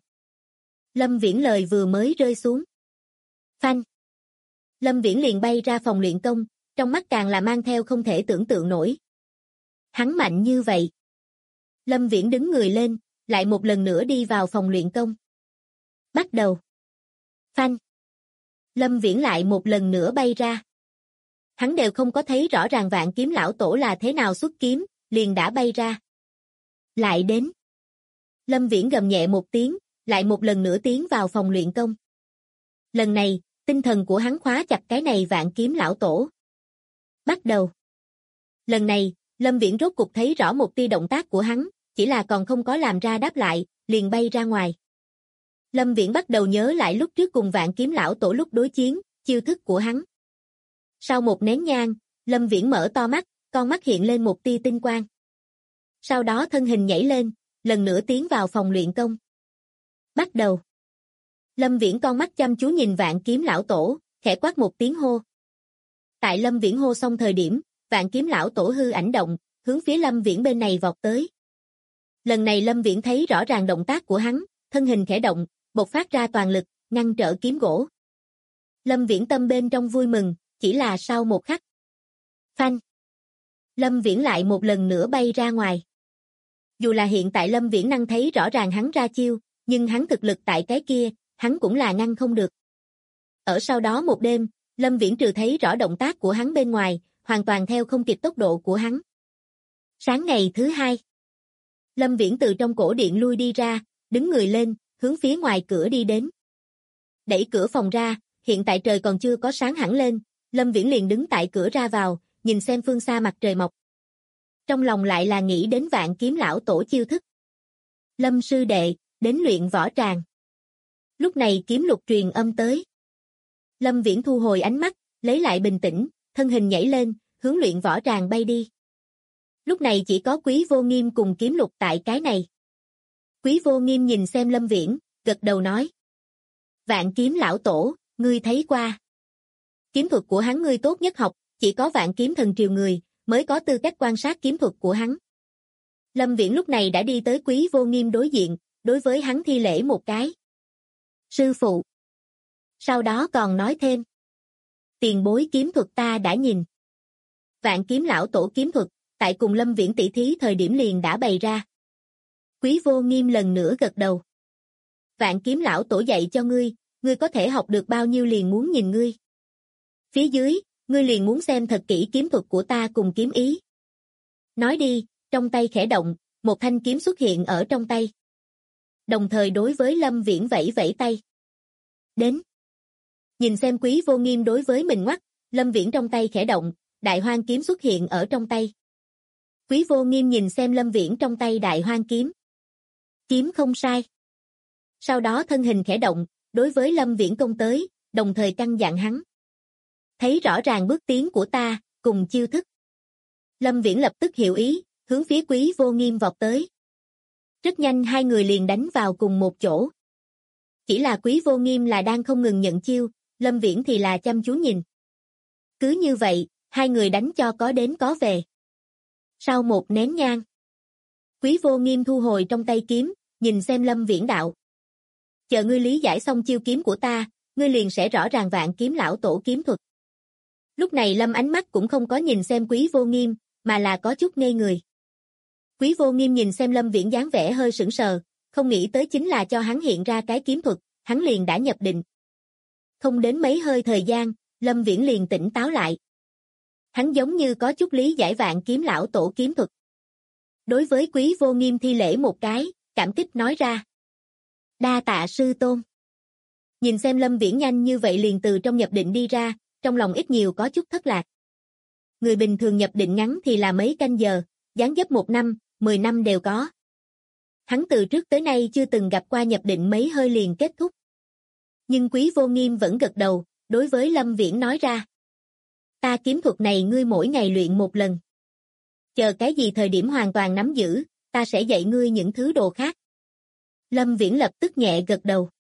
Lâm Viễn lời vừa mới rơi xuống. Phanh. Lâm Viễn liền bay ra phòng luyện công, trong mắt càng là mang theo không thể tưởng tượng nổi. Hắn mạnh như vậy. Lâm Viễn đứng người lên, lại một lần nữa đi vào phòng luyện công. Bắt đầu. Phanh. Lâm Viễn lại một lần nữa bay ra. Hắn đều không có thấy rõ ràng Vạn Kiếm lão tổ là thế nào xuất kiếm, liền đã bay ra. Lại đến. Lâm Viễn gầm nhẹ một tiếng, lại một lần nữa tiến vào phòng luyện công. Lần này, tinh thần của hắn khóa chặt cái này Vạn Kiếm lão tổ. Bắt đầu. Lần này, Lâm Viễn rốt cục thấy rõ một tia động tác của hắn, chỉ là còn không có làm ra đáp lại, liền bay ra ngoài. Lâm Viễn bắt đầu nhớ lại lúc trước cùng Vạn Kiếm lão tổ lúc đối chiến, chiêu thức của hắn. Sau một nén nhang, Lâm Viễn mở to mắt, con mắt hiện lên một tia tinh quang. Sau đó thân hình nhảy lên, lần nữa tiến vào phòng luyện công. Bắt đầu. Lâm Viễn con mắt chăm chú nhìn Vạn Kiếm lão tổ, khẽ quát một tiếng hô. Tại Lâm Viễn hô xong thời điểm, Vạn Kiếm lão tổ hư ảnh động, hướng phía Lâm Viễn bên này vọt tới. Lần này Lâm Viễn thấy rõ ràng động tác của hắn, thân hình khẽ động, bộc phát ra toàn lực, ngăn trở kiếm gỗ. Lâm Viễn tâm bên trong vui mừng, chỉ là sau một khắc. Phanh. Lâm Viễn lại một lần nữa bay ra ngoài. Dù là hiện tại Lâm Viễn năng thấy rõ ràng hắn ra chiêu, nhưng hắn thực lực tại cái kia, hắn cũng là ngăn không được. Ở sau đó một đêm, Lâm Viễn trừ thấy rõ động tác của hắn bên ngoài, hoàn toàn theo không kịp tốc độ của hắn. Sáng ngày thứ hai, Lâm Viễn từ trong cổ điện lui đi ra, đứng người lên, hướng phía ngoài cửa đi đến. Đẩy cửa phòng ra, hiện tại trời còn chưa có sáng hẳn lên, Lâm Viễn liền đứng tại cửa ra vào, nhìn xem phương xa mặt trời mọc. Trong lòng lại là nghĩ đến Vạn Kiếm lão tổ chiêu thức. Lâm sư đệ, đến luyện võ tràng. Lúc này Kiếm Lục truyền âm tới. Lâm Viễn thu hồi ánh mắt, lấy lại bình tĩnh, thân hình nhảy lên, hướng luyện võ tràng bay đi. Lúc này chỉ có Quý Vô Nghiêm cùng Kiếm Lục tại cái này. Quý Vô Nghiêm nhìn xem Lâm Viễn, gật đầu nói. Vạn Kiếm lão tổ, ngươi thấy qua. Kiếm thuật của hắn ngươi tốt nhất học, chỉ có Vạn Kiếm thần triều người, mới có tư cách quan sát kiếm thuật của hắn. Lâm Viễn lúc này đã đi tới Quý Vô Nghiêm đối diện, đối với hắn thi lễ một cái. Sư phụ. Sau đó còn nói thêm. Tiền bối kiếm thuật ta đã nhìn. Vạn Kiếm lão tổ kiếm thuật, tại cùng Lâm Viễn tỷ thí thời điểm liền đã bày ra. Quý Vô Nghiêm lần nữa gật đầu. Vạn Kiếm lão tổ dạy cho ngươi, ngươi có thể học được bao nhiêu liền muốn nhìn ngươi. Phía dưới, ngươi liền muốn xem thật kỹ kiếm thuật của ta cùng kiếm ý. Nói đi, trong tay khẽ động, một thanh kiếm xuất hiện ở trong tay. Đồng thời đối với Lâm Viễn vẫy vẫy tay. Đến. Nhìn xem Quý Vô Nghiêm đối với mình ngoắc, Lâm Viễn trong tay khẽ động, Đại Hoang kiếm xuất hiện ở trong tay. Quý Vô Nghiêm nhìn xem Lâm Viễn trong tay Đại Hoang kiếm. Kiếm không sai. Sau đó thân hình khẽ động, đối với Lâm Viễn công tới, đồng thời căn dặn hắn. Thấy rõ ràng bước tiến của ta, cùng chiêu thức. Lâm Viễn lập tức hiểu ý, hướng phía Quý Vô Nghiêm vọt tới. Rất nhanh hai người liền đánh vào cùng một chỗ. Chỉ là Quý Vô Nghiêm là đang không ngừng nhận chiêu, Lâm Viễn thì là chăm chú nhìn. Cứ như vậy, hai người đánh cho có đến có về. Sau một nén nhang, Quý Vô Nghiêm thu hồi trong tay kiếm, nhìn xem Lâm Viễn đạo. Chờ ngươi lý giải xong chiêu kiếm của ta, ngươi liền sẽ rõ ràng Vạn Kiếm lão tổ kiếm thuật. Lúc này Lâm ánh mắt cũng không có nhìn xem Quý Vô Nghiêm, mà là có chút ngây người. Quý Vô Nghiêm nhìn xem Lâm Viễn dáng vẻ hơi sững sờ, không nghĩ tới chính là cho hắn hiện ra cái kiếm thuật, hắn liền đã nhập định. Không đến mấy hơi thời gian, Lâm Viễn liền tỉnh táo lại. Hắn giống như có chút lý giải Vạn Kiếm lão tổ kiếm thuật. Đối với Quý Vô Nghiêm thi lễ một cái, cảm kích nói ra. Đa tạ sư tôn. Nhìn xem Lâm Viễn nhanh như vậy liền từ trong nhập định đi ra, trong lòng ít nhiều có chút thất lạc. Người bình thường nhập định ngắn thì là mấy canh giờ, gián dấp 1 năm, 10 năm đều có. Hắn từ trước tới nay chưa từng gặp qua nhập định mấy hơi liền kết thúc. Nhưng Quý Vô Nghiêm vẫn gật đầu, đối với Lâm Viễn nói ra. Ta kiếm thuật này ngươi mỗi ngày luyện một lần. Chờ cái gì thời điểm hoàn toàn nắm giữ, ta sẽ dạy ngươi những thứ đồ khác. Lâm Viễn lập tức nhẹ gật đầu.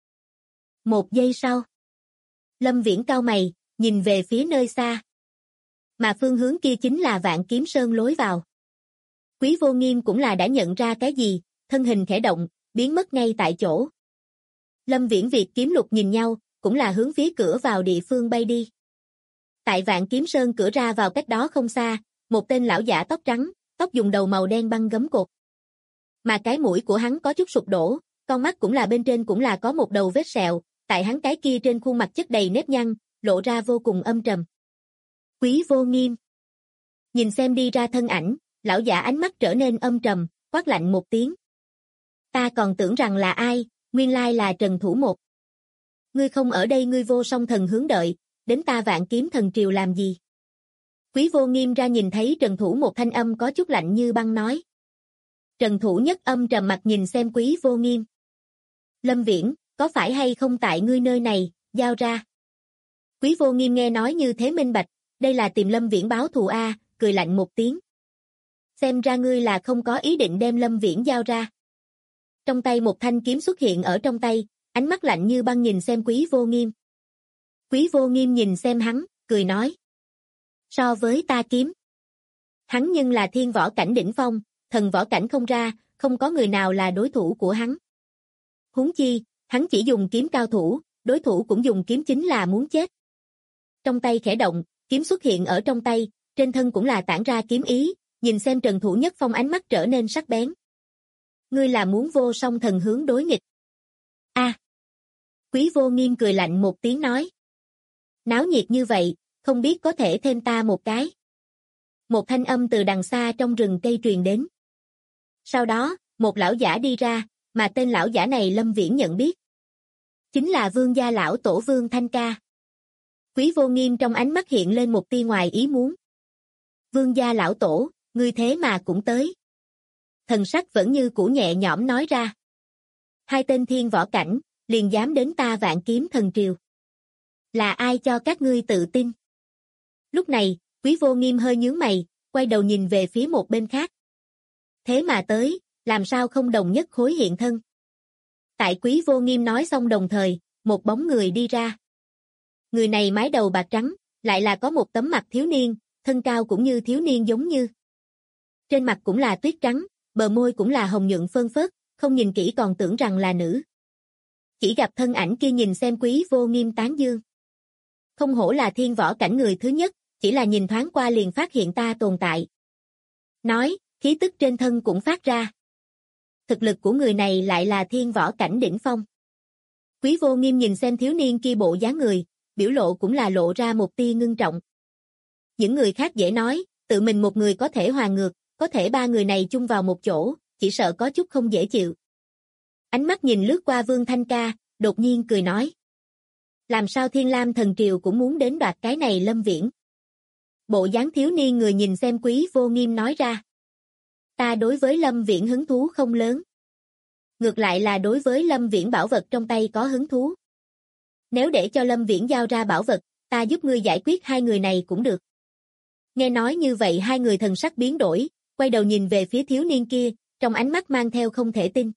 1 giây sau, Lâm Viễn cau mày, nhìn về phía nơi xa. Mà phương hướng kia chính là Vạn Kiếm Sơn lối vào. Quý Vô Nghiêm cũng là đã nhận ra cái gì, thân hình khẽ động, biến mất ngay tại chỗ. Lâm Viễn Việt Kiếm Lục nhìn nhau, cũng là hướng phía cửa vào địa phương bay đi. Tại Vạn Kiếm Sơn cửa ra vào cách đó không xa, một tên lão giả tóc trắng, tóc dùng đầu màu đen băng gấm cột. Mà cái mũi của hắn có chút sụp đổ, con mắt cũng là bên trên cũng là có một đầu vết sẹo, tại hắn cái kia trên khuôn mặt chất đầy nếp nhăn, lộ ra vô cùng âm trầm. Quý Vô Nghiêm. Nhìn xem đi ra thân ảnh, lão giả ánh mắt trở nên âm trầm, quát lạnh một tiếng. Ta còn tưởng rằng là ai, nguyên lai là Trần Thủ Một. Ngươi không ở đây ngươi Vô Song Thần hướng đợi, đến ta Vạn Kiếm thần triều làm gì? Quý Vô Nghiêm ra nhìn thấy Trần Thủ Một thanh âm có chút lạnh như băng nói. Trần Thủ Nhất âm trầm mặt nhìn xem Quý Vô Nghiêm. Lâm Viễn, có phải hay không tại ngươi nơi này, giao ra. Quý Vô Nghiêm nghe nói như thế minh bạch, đây là tìm Lâm Viễn báo thù a, cười lạnh một tiếng. Xem ra ngươi là không có ý định đem Lâm Viễn giao ra. Trong tay một thanh kiếm xuất hiện ở trong tay, ánh mắt lạnh như băng nhìn xem Quý Vô Nghiêm. Quý Vô Nghiêm nhìn xem hắn, cười nói. So với ta kiếm. Hắn nhưng là thiên võ cảnh đỉnh phong, thần võ cảnh không ra, không có người nào là đối thủ của hắn. Huống chi, hắn chỉ dùng kiếm cao thủ, đối thủ cũng dùng kiếm chính là muốn chết. Trong tay khẽ động, kiếm xuất hiện ở trong tay, trên thân cũng là tản ra kiếm ý, nhìn xem Trần Thủ Nhất Phong ánh mắt trở nên sắc bén. Ngươi là muốn Vô Song Thần hướng đối nghịch. A. Quý Vô Nghiêm cười lạnh một tiếng nói. Náo nhiệt như vậy, không biết có thể thêm ta một cái. Một thanh âm từ đằng xa trong rừng cây truyền đến. Sau đó, một lão giả đi ra, mà tên lão giả này Lâm Viễn nhận biết. Chính là Vương gia lão tổ Vương Thanh Ca. Quý Vô Nghiêm trong ánh mắt hiện lên một tia ngoài ý muốn. Vương gia lão tổ, ngươi thế mà cũng tới. Thần sắc vẫn như cũ nhẹ nhõm nói ra. Hai tên thiên võ cảnh, liền dám đến ta Vạn Kiếm thần triều. Là ai cho các ngươi tự tin? Lúc này, Quý Vô Nghiêm hơi nhướng mày, quay đầu nhìn về phía một bên khác. Thế mà tới, làm sao không đồng nhất khối hiện thân. Tại Quý Vô Nghiêm nói xong đồng thời, một bóng người đi ra. Người này mái đầu bạc trắng, lại là có một tấm mặt thiếu niên, thân cao cũng như thiếu niên giống như. Trên mặt cũng là tuyết trắng, bờ môi cũng là hồng nhuận phơn phớt, không nhìn kỹ còn tưởng rằng là nữ. Chỉ gặp thân ảnh kia nhìn xem Quý Vô Nghiêm tán dương. Không hổ là thiên võ cảnh người thứ nhất, chỉ là nhìn thoáng qua liền phát hiện ta tồn tại. Nói, khí tức trên thân cũng phát ra. Thực lực của người này lại là thiên võ cảnh đỉnh phong. Quý Vô Nghiêm nhìn xem thiếu niên kia bộ dáng người, biểu lộ cũng là lộ ra một tia ngưng trọng. Những người khác dễ nói, tự mình một người có thể hòa ngược, có thể ba người này chung vào một chỗ, chỉ sợ có chút không dễ chịu. Ánh mắt nhìn lướt qua Vương Thanh Ca, đột nhiên cười nói. Làm sao Thiên Lam Thần Triều cũng muốn đến đoạt cái này Lâm Viễn. Bộ dáng thiếu niên người nhìn xem Quý Vô Nghiêm nói ra. Ta đối với Lâm Viễn hứng thú không lớn. Ngược lại là đối với Lâm Viễn bảo vật trong tay có hứng thú. Nếu để cho Lâm Viễn giao ra bảo vật, ta giúp ngươi giải quyết hai người này cũng được. Nghe nói như vậy hai người thần sắc biến đổi, quay đầu nhìn về phía thiếu niên kia, trong ánh mắt mang theo không thể tin.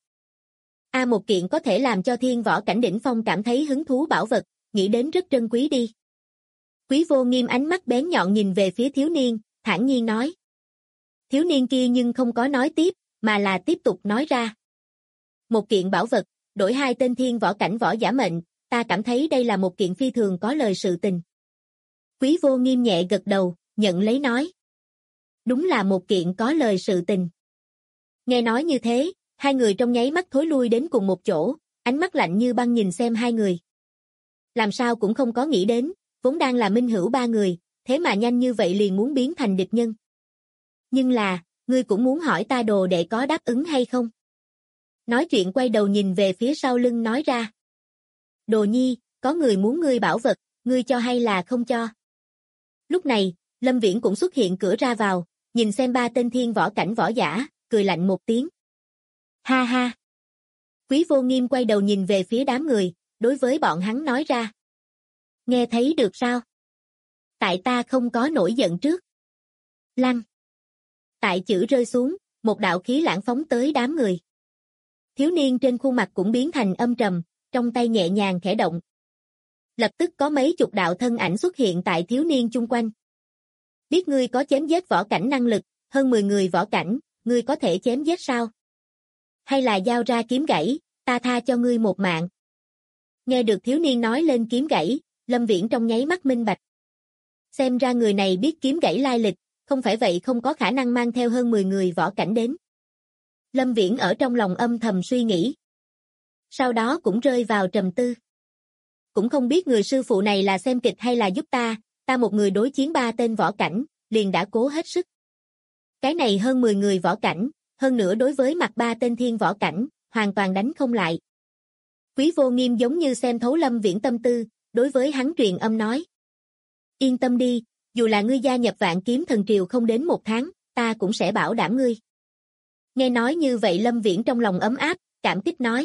Một kiện có thể làm cho thiên võ cảnh đỉnh phong cảm thấy hứng thú bảo vật, nghĩ đến rất trân quý đi. Quý Vô Nghiêm ánh mắt bén nhọn nhìn về phía thiếu niên, thản nhiên nói. Thiếu niên kia nhưng không có nói tiếp, mà là tiếp tục nói ra. Một kiện bảo vật, đổi hai tên thiên võ cảnh võ giả mệnh, ta cảm thấy đây là một kiện phi thường có lời sự tình. Quý Vô Nghiêm nhẹ gật đầu, nhận lấy nói. Đúng là một kiện có lời sự tình. Nghe nói như thế, hai người trong nháy mắt thối lui đến cùng một chỗ, ánh mắt lạnh như băng nhìn xem hai người. Làm sao cũng không có nghĩ đến, vốn đang là minh hữu ba người, thế mà nhanh như vậy liền muốn biến thành địch nhân. Nhưng là, ngươi cũng muốn hỏi ta đồ đệ có đáp ứng hay không? Nói chuyện quay đầu nhìn về phía sau lưng nói ra. Đồ nhi, có người muốn ngươi bảo vật, ngươi cho hay là không cho? Lúc này, Lâm Viễn cũng xuất hiện cửa ra vào, nhìn xem ba tên thiên võ cảnh võ giả, cười lạnh một tiếng. Ha ha! Quý Vô Nghiêm quay đầu nhìn về phía đám người, đối với bọn hắn nói ra. Nghe thấy được sao? Tại ta không có nổi giận trước. Lăng! Tại chữ rơi xuống, một đạo khí lãng phóng tới đám người. Thiếu niên trên khuôn mặt cũng biến thành âm trầm, trong tay nhẹ nhàng khẽ động. Lập tức có mấy chục đạo thân ảnh xuất hiện tại thiếu niên chung quanh. Biết ngươi có chém giết võ cảnh năng lực, hơn 10 người võ cảnh, ngươi có thể chém giết sao? Hay là giao ra kiếm gãy, ta tha cho ngươi một mạng. Nghe được thiếu niên nói lên kiếm gãy, Lâm Viễn trong nháy mắt minh bạch. Xem ra người này biết kiếm gãy lai lịch, không phải vậy không có khả năng mang theo hơn 10 người võ cảnh đến. Lâm Viễn ở trong lòng âm thầm suy nghĩ. Sau đó cũng rơi vào trầm tư. Cũng không biết người sư phụ này là xem kịch hay là giúp ta một người đối chiến ba tên võ cảnh, liền đã cố hết sức. Cái này hơn 10 người võ cảnh, hơn nữa đối với mặt ba tên thiên võ cảnh, hoàn toàn đánh không lại. Quý Vô Nghiêm giống như xem thấu Lâm Viễn tâm tư, đối với hắn truyền âm nói. Yên tâm đi, dù là ngươi gia nhập Vạn Kiếm Thần Triều không đến 1 tháng, ta cũng sẽ bảo đảm ngươi. Nghe nói như vậy Lâm Viễn trong lòng ấm áp, cảm kích nói.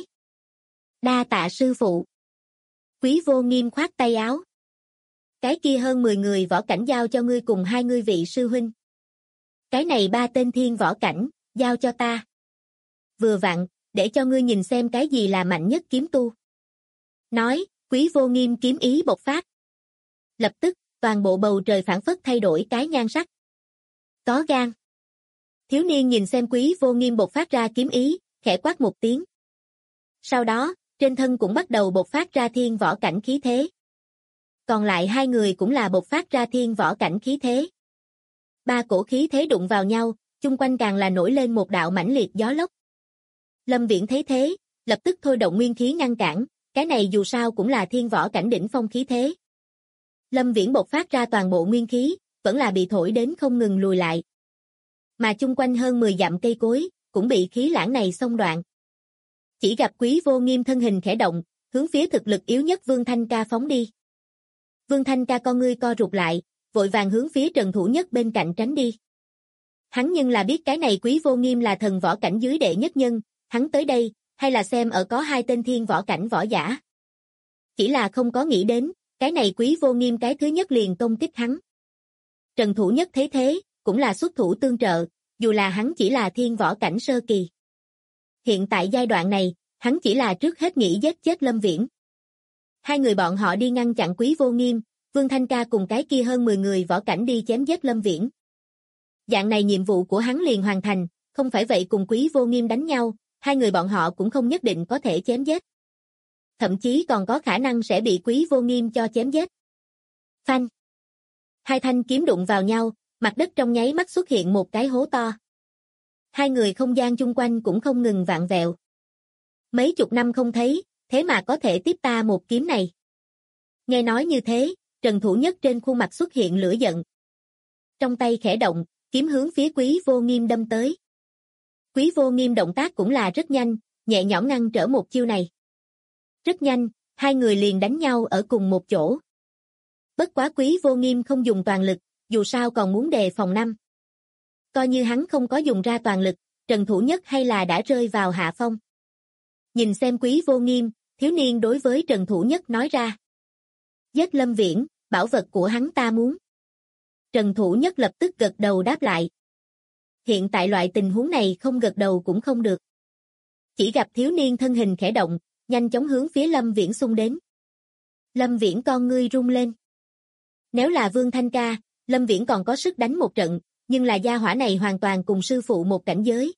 Đa tạ sư phụ. Quý Vô Nghiêm khoát tay áo. Cái kia hơn 10 người võ cảnh giao cho ngươi cùng hai ngươi vị sư huynh. Cái này ba tên thiên võ cảnh, giao cho ta. Vừa vặn, để cho ngươi nhìn xem cái gì là mạnh nhất kiếm tu. Nói, Quý Vô Nghiêm kiếm ý bộc phát. Lập tức, toàn bộ bầu trời phảng phất thay đổi cái nhan sắc. Có gan. Thiếu niên nhìn xem Quý Vô Nghiêm bộc phát ra kiếm ý, khẽ quát một tiếng. Sau đó, trên thân cũng bắt đầu bộc phát ra thiên võ cảnh khí thế. Còn lại hai người cũng là bộc phát ra thiên võ cảnh khí thế. Ba cổ khí thế đụng vào nhau, chung quanh càng là nổi lên một đạo mãnh liệt gió lốc. Lâm Viễn thấy thế, lập tức thôi động nguyên khí ngăn cản, cái này dù sao cũng là thiên võ cảnh đỉnh phong khí thế. Lâm Viễn bộc phát ra toàn bộ nguyên khí, vẫn là bị thổi đến không ngừng lùi lại. Mà chung quanh hơn 10 dặm cây cối, cũng bị khí lãng này xông đoạn. Chỉ gặp Quý Vô Nghiêm thân hình khẽ động, hướng phía thực lực yếu nhất Vương Thanh Ca phóng đi. Vương Thanh Ca con ngươi co rụt lại, vội vàng hướng phía Trần Thủ Nhất bên cạnh tránh đi. Hắn nhưng là biết cái này Quý Vô Nghiêm là thần võ cảnh dưới đệ nhất nhân, hắn tới đây, hay là xem ở có hai tên thiên võ cảnh võ giả. Chỉ là không có nghĩ đến, cái này Quý Vô Nghiêm cái thứ nhất liền công kích hắn. Trần Thủ Nhất thấy thế, cũng là xuất thủ tương trợ, dù là hắn chỉ là thiên võ cảnh sơ kỳ. Hiện tại giai đoạn này, hắn chỉ là trước hết nghĩ giết chết Lâm Viễn. Hai người bọn họ đi ngăn chặn Quý Vô Nghiêm, Vương Thanh Ca cùng cái kia hơn 10 người võ cảnh đi chém giết Lâm Viễn. Dạng này nhiệm vụ của hắn liền hoàn thành, không phải vậy cùng Quý Vô Nghiêm đánh nhau, hai người bọn họ cũng không nhất định có thể chém giết. Thậm chí còn có khả năng sẽ bị Quý Vô Nghiêm cho chém giết. Phanh. Hai thanh kiếm đụng vào nhau, mặt đất trong nháy mắt xuất hiện một cái hố to. Hai người không gian chung quanh cũng không ngừng vạn vẹo. Mấy chục năm không thấy, thế mà có thể tiếp ta một kiếm này. Nghe nói như thế, Trần Thủ Nhất trên khuôn mặt xuất hiện lửa giận. Trong tay khẽ động, kiếm hướng phía Quý Vô Nghiêm đâm tới. Quý Vô Nghiêm động tác cũng là rất nhanh, nhẹ nhõm ngăn trở một chiêu này. Rất nhanh, hai người liền đánh nhau ở cùng một chỗ. Bất quá Quý Vô Nghiêm không dùng toàn lực, dù sao còn muốn đề phòng năm. Coi như hắn không có dùng ra toàn lực, Trần Thủ Nhất hay là đã rơi vào hạ phong. Nhìn xem Quý Vô Nghiêm, thiếu niên đối với Trần Thủ Nhất nói ra. Giết Lâm Viễn, bảo vật của hắn ta muốn. Trần Thủ Nhất lập tức gật đầu đáp lại. Hiện tại loại tình huống này không gật đầu cũng không được. Chỉ gặp thiếu niên thân hình khẽ động, nhanh chóng hướng phía Lâm Viễn xung đến. Lâm Viễn con ngươi rung lên. Nếu là Vương Thanh Ca, Lâm Viễn còn có sức đánh một trận, nhưng là gia hỏa này hoàn toàn cùng sư phụ một cảnh giới.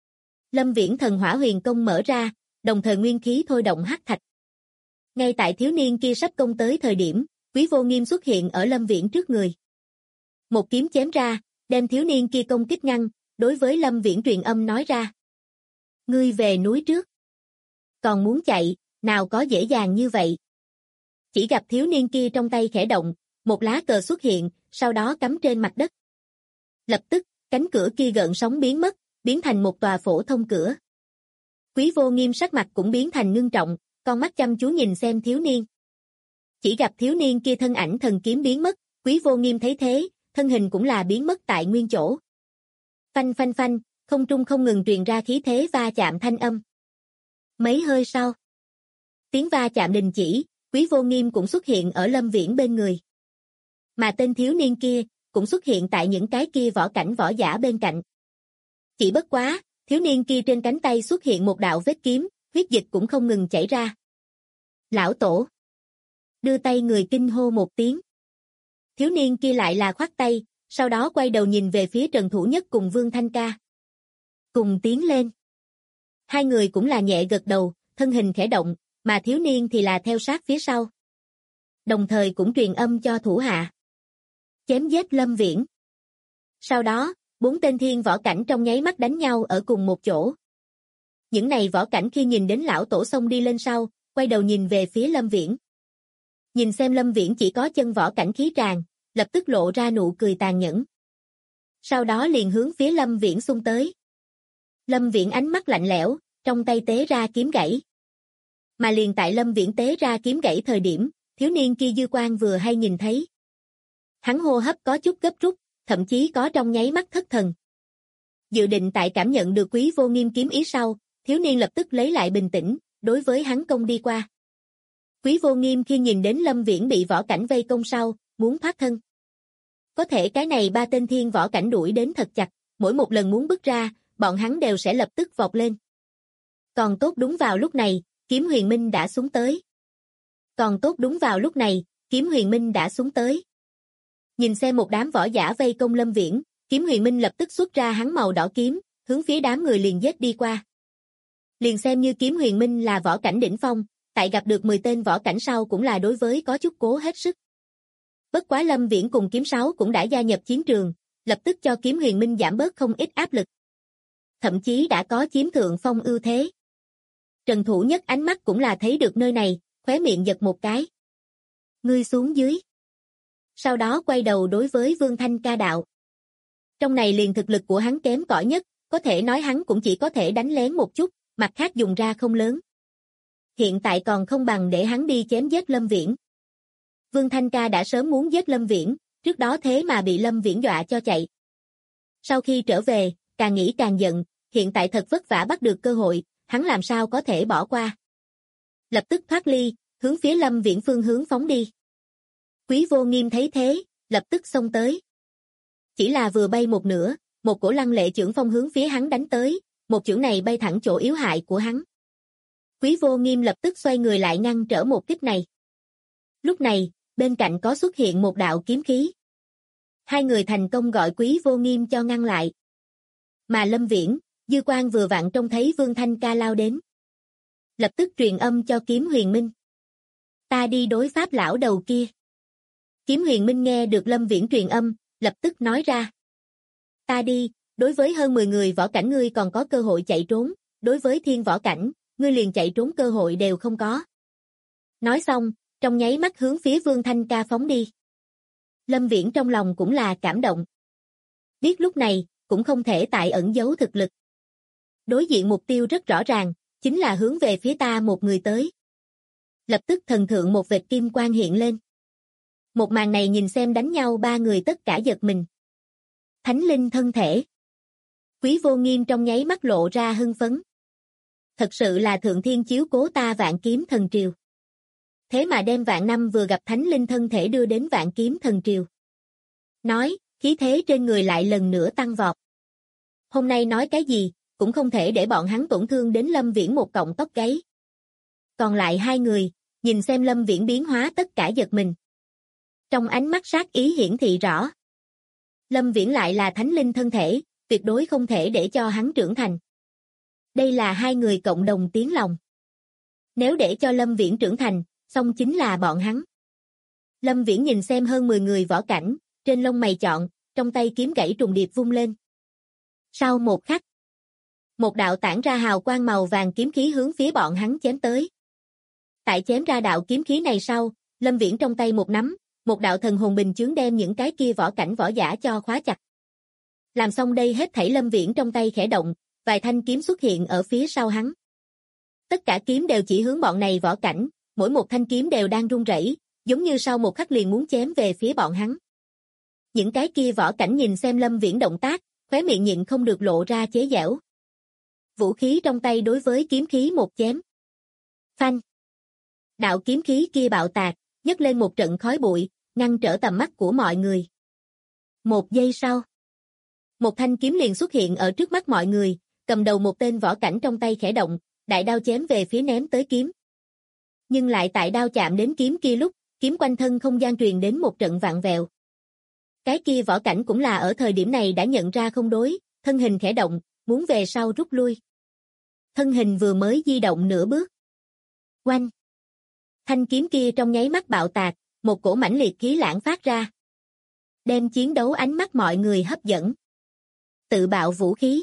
Lâm Viễn thần hỏa huyền công mở ra, đồng thời nguyên khí thôi động hắc thạch. Ngay tại thiếu niên kia sắp công tới thời điểm, Quý Vô Nghiêm xuất hiện ở Lâm Viễn trước người. Một kiếm chém ra, đem thiếu niên kia công kích ngăn, đối với Lâm Viễn truyền âm nói ra. Ngươi về núi trước. Còn muốn chạy, nào có dễ dàng như vậy. Chỉ gặp thiếu niên kia trong tay khẽ động, một lá cờ xuất hiện, sau đó cắm trên mặt đất. Lập tức, cánh cửa kia gợn sóng biến mất, biến thành một tòa phổ thông cửa. Quý Vô Nghiêm sắc mặt cũng biến thành ngưng trọng, con mắt chăm chú nhìn xem thiếu niên. Chỉ gặp thiếu niên kia thân ảnh thần kiếm biến mất, Quý Vô Nghiêm thấy thế, thân hình cũng là biến mất tại nguyên chỗ. Phanh phanh phanh, không trung không ngừng truyền ra khí thế va chạm thanh âm. Mấy hơi sau, tiếng va chạm đình chỉ, Quý Vô Nghiêm cũng xuất hiện ở Lâm Viễn bên người. Mà tên thiếu niên kia, cũng xuất hiện tại những cái kia võ cảnh võ giả bên cạnh. Chỉ bất quá, thiếu niên kia trên cánh tay xuất hiện một đạo vết kiếm, huyết dịch cũng không ngừng chảy ra. Lão tổ! Đưa tay người kinh hô một tiếng. Thiếu niên kia lại là khoát tay, sau đó quay đầu nhìn về phía Trần Thủ Nhất cùng Vương Thanh Ca. Cùng tiến lên. Hai người cũng là nhẹ gật đầu, thân hình khẽ động, mà thiếu niên thì là theo sát phía sau. Đồng thời cũng truyền âm cho thủ hạ. Chém giết Lâm Viễn. Sau đó, 4 tên thiên võ cảnh trong nháy mắt đánh nhau ở cùng một chỗ. Những này võ cảnh khi nhìn đến lão tổ xông đi lên sau, quay đầu nhìn về phía Lâm Viễn. Nhìn xem Lâm Viễn chỉ có chân võ cảnh khí tràn, lập tức lộ ra nụ cười tàn nhẫn. Sau đó liền hướng phía Lâm Viễn xung tới. Lâm Viễn ánh mắt lạnh lẽo, trong tay tế ra kiếm gãy. Mà liền tại Lâm Viễn tế ra kiếm gãy thời điểm, thiếu niên kia dư quang vừa hay nhìn thấy. Hắn hô hấp có chút gấp rút, thậm chí có trong nháy mắt thất thần. Dự định tại cảm nhận được Quý Vô Nghiêm kiếm ý sau, thiếu niên lập tức lấy lại bình tĩnh, đối với hắn công đi qua. Quý Vô Nghiêm khi nhìn đến Lâm Viễn bị võ cảnh vây công sau, muốn thoát thân. Có thể cái này 3 tên thiên võ cảnh đuổi đến thật chặt, mỗi một lần muốn bước ra, bọn hắn đều sẽ lập tức vọt lên. Còn tốt đúng vào lúc này, kiếm huyền minh đã xuống tới. Nhìn xem một đám võ giả vây công Lâm Viễn, kiếm huyền minh lập tức xuất ra hắn màu đỏ kiếm, hướng phía đám người liền giết đi qua. Liền xem như kiếm huyền minh là võ cảnh đỉnh phong, tại gặp được 10 tên võ cảnh sau cũng là đối với có chút cố hết sức. Bất quá Lâm Viễn cùng kiếm 6 cũng đã gia nhập chiến trường, lập tức cho kiếm huyền minh giảm bớt không ít áp lực. Thậm chí đã có chiếm thượng phong ưu thế. Trần Thủ Nhất ánh mắt cũng là thấy được nơi này, khóe miệng giật một cái. Ngươi xuống dưới. Sau đó quay đầu đối với Vương Thanh Ca đạo. Trong này liền thực lực của hắn kém cỏi nhất, có thể nói hắn cũng chỉ có thể đánh lén một chút, mặt khác dùng ra không lớn. Hiện tại còn không bằng để hắn đi chém giết Lâm Viễn. Vương Thanh Ca đã sớm muốn giết Lâm Viễn, trước đó thế mà bị Lâm Viễn dọa cho chạy. Sau khi trở về, càng nghĩ càng giận, hiện tại thật vất vả bắt được cơ hội, hắn làm sao có thể bỏ qua. Lập tức thoát ly, hướng phía Lâm Viễn phương hướng phóng đi. Quý Vô Nghiêm thấy thế, lập tức xông tới. Chỉ là vừa bay một nửa, một cổ lăng lệ chưởng phong hướng phía hắn đánh tới, một chưởng này bay thẳng chỗ yếu hại của hắn. Quý Vô Nghiêm lập tức xoay người lại ngăn trở một kích này. Lúc này, bên cạnh có xuất hiện một đạo kiếm khí. Hai người thành công gọi Quý Vô Nghiêm cho ngăn lại. Mà Lâm Viễn, Dư Quang vừa vặn trông thấy Vương Thanh Ca lao đến. Lập tức truyền âm cho Kiếm Huyền Minh. Ta đi đối pháp lão đầu kia. Kiếm Huyền Minh nghe được Lâm Viễn truyền âm, lập tức nói ra. Ta đi, đối với hơn 10 người võ cảnh ngươi còn có cơ hội chạy trốn, đối với thiên võ cảnh, ngươi liền chạy trốn cơ hội đều không có. Nói xong, trong nháy mắt hướng phía Vương Thanh Ca phóng đi. Lâm Viễn trong lòng cũng là cảm động. Biết lúc này, cũng không thể tại ẩn giấu thực lực. Đối diện mục tiêu rất rõ ràng, chính là hướng về phía ta một người tới. Lập tức thần thượng một vệt kim quang hiện lên. Một màn này nhìn xem đánh nhau ba người tất cả giật mình. Thánh linh thân thể. Quý Vô Nghiêm trong nháy mắt lộ ra hưng phấn. Thật sự là thượng thiên chiếu cố ta Vạn Kiếm Thần Triều. Thế mà đem vạn năm vừa gặp thánh linh thân thể đưa đến Vạn Kiếm Thần Triều. Nói, khí thế trên người lại lần nữa tăng vọt. Hôm nay nói cái gì, cũng không thể để bọn hắn tổn thương đến Lâm Viễn một cọng tóc gáy. Còn lại hai người, nhìn xem Lâm Viễn biến hóa tất cả giật mình. Trong ánh mắt sát ý hiển thị rõ. Lâm Viễn lại là thánh linh thân thể, tuyệt đối không thể để cho hắn trưởng thành. Đây là hai người cộng đồng tiếng lòng. Nếu để cho Lâm Viễn trưởng thành, xong chính là bọn hắn. Lâm Viễn nhìn xem hơn 10 người võ cảnh, trên lông mày chọn, trong tay kiếm gãy trùng điệp vung lên. Sau một khắc, một đạo tản ra hào quang màu vàng kiếm khí hướng phía bọn hắn chém tới. Tại chém ra đạo kiếm khí này sau, Lâm Viễn trong tay một nắm, một đạo thần hồn bình chướng đem những cái kia võ cảnh võ giả cho khóa chặt. Làm xong đây hết thảy Lâm Viễn trong tay khẽ động, vài thanh kiếm xuất hiện ở phía sau hắn. Tất cả kiếm đều chỉ hướng bọn này võ cảnh, mỗi một thanh kiếm đều đang run rẩy, giống như sau một khắc liền muốn chém về phía bọn hắn. Những cái kia võ cảnh nhìn xem Lâm Viễn động tác, khóe miệng nhịn không được lộ ra chế giễu. Vũ khí trong tay đối với kiếm khí một chém. Phanh. Đạo kiếm khí kia bạo tạc, nhấc lên một trận khói bụi, ngăn trở tầm mắt của mọi người. Một giây sau, một thanh kiếm liền xuất hiện ở trước mắt mọi người, cầm đầu một tên võ cảnh trong tay khẽ động, đại đao chém về phía ném tới kiếm. Nhưng lại tại đao chạm đến kiếm kia lúc, kiếm quanh thân không gian truyền đến một trận vặn vẹo. Cái kia võ cảnh cũng là ở thời điểm này đã nhận ra không đối, thân hình khẽ động, muốn về sau rút lui. Thân hình vừa mới di động nửa bước. Oanh! Thanh kiếm kia trong nháy mắt bạo tạc, một cổ mãnh liệt khí lãng phát ra. Đem chiến đấu ánh mắt mọi người hấp dẫn. Tự bạo vũ khí.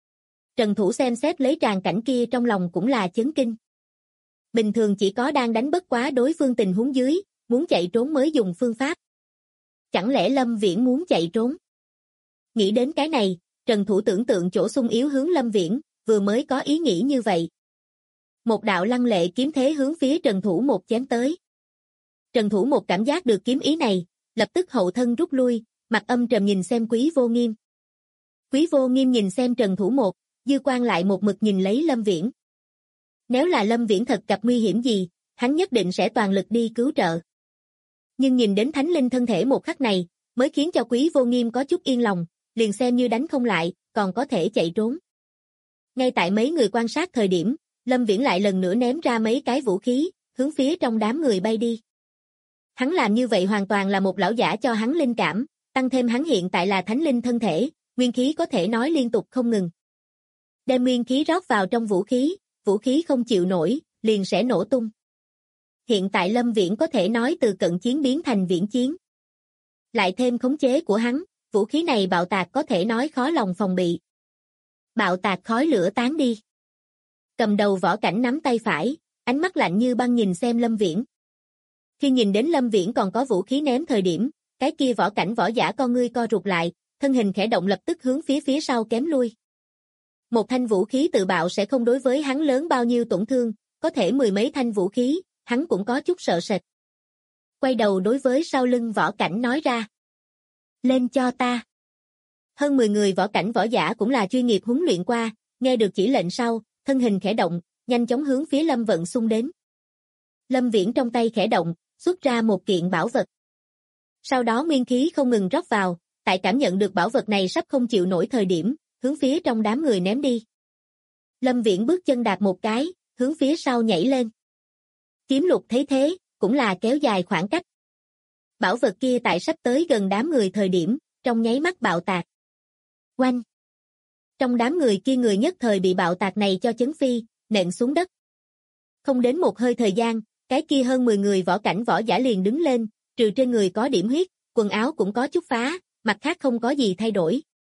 Trần Thủ xem xét lấy tràng cảnh kia trong lòng cũng là chấn kinh. Bình thường chỉ có đang đánh bất quá đối phương tình huống dưới, muốn chạy trốn mới dùng phương pháp. Chẳng lẽ Lâm Viễn muốn chạy trốn? Nghĩ đến cái này, Trần Thủ tưởng tượng chỗ xung yếu hướng Lâm Viễn, vừa mới có ý nghĩ như vậy. Một đạo lăng lệ kiếm thế hướng phía Trần Thủ một chém tới. Trần Thủ một cảm giác được kiếm ý này, lập tức hậu thân rút lui, mặt âm trầm nhìn xem Quý Vô Nghiêm. Quý Vô Nghiêm nhìn xem Trần Thủ một, dư quang lại một mực nhìn lấy Lâm Viễn. Nếu là Lâm Viễn thật gặp nguy hiểm gì, hắn nhất định sẽ toàn lực đi cứu trợ. Nhưng nhìn đến thánh linh thân thể một khắc này, mới khiến cho Quý Vô Nghiêm có chút yên lòng, liền xem như đánh không lại, còn có thể chạy trốn. Ngay tại mấy người quan sát thời điểm, Lâm Viễn lại lần nữa ném ra mấy cái vũ khí, hướng phía trong đám người bay đi. Hắn làm như vậy hoàn toàn là một lão giả cho hắn linh cảm, tăng thêm hắn hiện tại là thánh linh thân thể, nguyên khí có thể nói liên tục không ngừng. Đem nguyên khí rót vào trong vũ khí không chịu nổi, liền sẽ nổ tung. Hiện tại Lâm Viễn có thể nói từ cận chiến biến thành viễn chiến. Lại thêm khống chế của hắn, vũ khí này bạo tạc có thể nói khó lòng phòng bị. Bạo tạc khói lửa tán đi. Cầm đầu võ cảnh nắm tay phải, ánh mắt lạnh như băng nhìn xem Lâm Viễn. Khi nhìn đến Lâm Viễn còn có vũ khí ném thời điểm, cái kia võ cảnh võ giả con ngươi co rụt lại, thân hình khẽ động lập tức hướng phía sau kém lui. Một thanh vũ khí tự bạo sẽ không đối với hắn lớn bao nhiêu tổn thương, có thể mười mấy thanh vũ khí, hắn cũng có chút sợ sệt. Quay đầu đối với sau lưng võ cảnh nói ra. Lên cho ta. Hơn 10 người võ cảnh võ giả cũng là chuyên nghiệp huấn luyện qua, nghe được chỉ lệnh sau, thân hình khẽ động, nhanh chóng hướng phía Lâm Vận xung đến. Lâm Viễn trong tay khẽ động, xuất ra một kiện bảo vật. Sau đó nguyên khí không ngừng rót vào, tại cảm nhận được bảo vật này sắp không chịu nổi thời điểm, hướng phía trong đám người ném đi. Lâm Viễn bước chân đạp một cái, hướng phía sau nhảy lên. Kiếm Lục thấy thế, cũng là kéo dài khoảng cách. Bảo vật kia tại sắp tới gần đám người thời điểm, trong nháy mắt bạo tạc. Oanh! Trong đám người kia người nhất thời bị bạo tạc này cho chấn phi, nện xuống đất. Không đến một hơi thời gian, cái kia hơn 10 người võ cảnh võ giả liền đứng lên, trừ trên người có điểm huyết, quần áo cũng có chút phá, mặt khác không có gì thay đổi.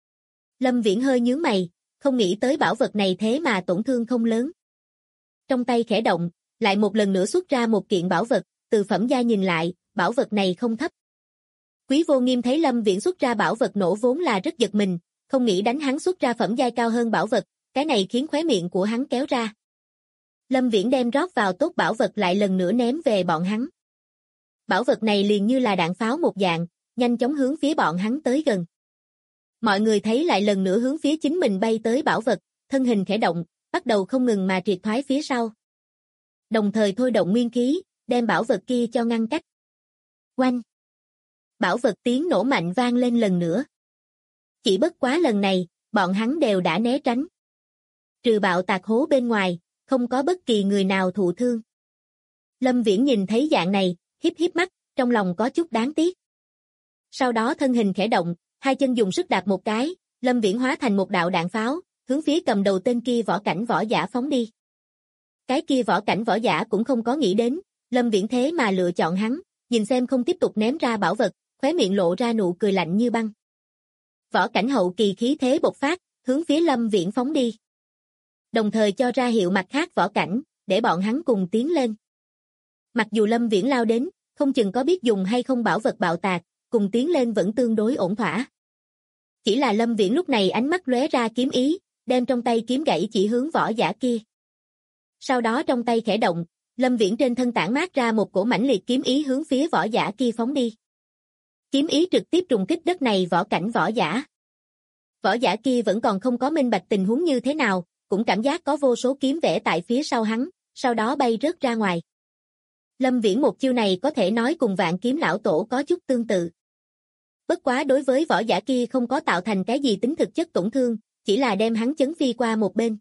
Lâm Viễn hơi nhướng mày, không nghĩ tới bảo vật này thế mà tổn thương không lớn. Trong tay khẽ động, lại một lần nữa xuất ra một kiện bảo vật, từ phẩm giai nhìn lại, bảo vật này không thấp. Quý Vô Nghiêm thấy Lâm Viễn xuất ra bảo vật nổ vốn là rất giật mình, không nghĩ đánh hắn xuất ra phẩm giai cao hơn bảo vật, cái này khiến khóe miệng của hắn kéo ra. Lâm Viễn đem rót vào tốt bảo vật lại lần nữa ném về bọn hắn. Bảo vật này liền như là đạn pháo một dạng, nhanh chóng hướng phía bọn hắn tới gần. Mọi người thấy lại lần nữa hướng phía chính mình bay tới bảo vật, thân hình khẽ động, bắt đầu không ngừng mà triệt thoái phía sau. Đồng thời thôi động nguyên khí, đem bảo vật kia cho ngăn cách. Oanh! Bảo vật tiếng nổ mạnh vang lên lần nữa. Chỉ bất quá lần này, bọn hắn đều đã né tránh. Trừ bạo tạc hố bên ngoài, không có bất kỳ người nào thụ thương. Lâm Viễn nhìn thấy dạng này, híp híp mắt, trong lòng có chút đáng tiếc. Sau đó thân hình khẽ động, hai chân dùng sức đạp một cái, Lâm Viễn hóa thành một đạo đạn pháo, hướng phía cầm đầu tên kia võ cảnh võ giả phóng đi. Cái kia võ cảnh võ giả cũng không có nghĩ đến, Lâm Viễn thế mà lựa chọn hắn, nhìn xem không tiếp tục ném ra bảo vật, khóe miệng lộ ra nụ cười lạnh như băng. Võ cảnh hậu kỳ khí thế bộc phát, hướng phía Lâm Viễn phóng đi. Đồng thời cho ra hiệu mặt khác võ cảnh, để bọn hắn cùng tiến lên. Mặc dù Lâm Viễn lao đến, không chừng có biết dùng hay không bảo vật bạo tạc, cùng tiến lên vẫn tương đối ổn thỏa. Chỉ là Lâm Viễn lúc này ánh mắt lóe ra kiếm ý, đem trong tay kiếm gãy chỉ hướng võ giả kia. Sau đó trong tay khẽ động, Lâm Viễn trên thân tản mát ra một cổ mãnh liệt kiếm ý hướng phía võ giả kia phóng đi. Kiếm ý trực tiếp trùng kích đất này võ cảnh võ giả. Võ giả kia vẫn còn không có minh bạch tình huống như thế nào, cũng cảm giác có vô số kiếm vẽ tại phía sau hắn, sau đó bay rớt ra ngoài. Lâm Viễn một chiêu này có thể nói cùng Vạn Kiếm lão tổ có chút tương tự. Bất quá đối với võ giả kia không có tạo thành cái gì tính thực chất tổn thương, chỉ là đem hắn chấn phi qua một bên.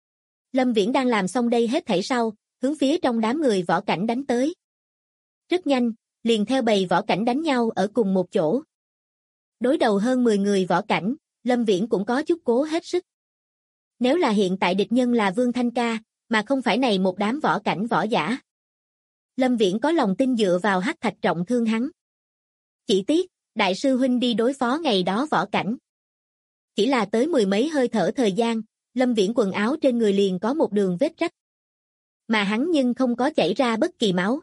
Lâm Viễn đang làm xong đây hết thảy sau, hướng phía trong đám người võ cảnh đánh tới. Rất nhanh, liền theo bầy võ cảnh đánh nhau ở cùng một chỗ. Đối đầu hơn 10 người võ cảnh, Lâm Viễn cũng có chút cố hết sức. Nếu là hiện tại địch nhân là Vương Thanh Ca, mà không phải này một đám võ cảnh võ giả, Lâm Viễn có lòng tin dựa vào hắc thạch trọng thương hắn. Chỉ tiếc, đại sư huynh đi đối phó ngày đó võ cảnh. Chỉ là tới mười mấy hơi thở thời gian, Lâm Viễn quần áo trên người liền có một đường vết rách. Mà hắn nhưng không có chảy ra bất kỳ máu.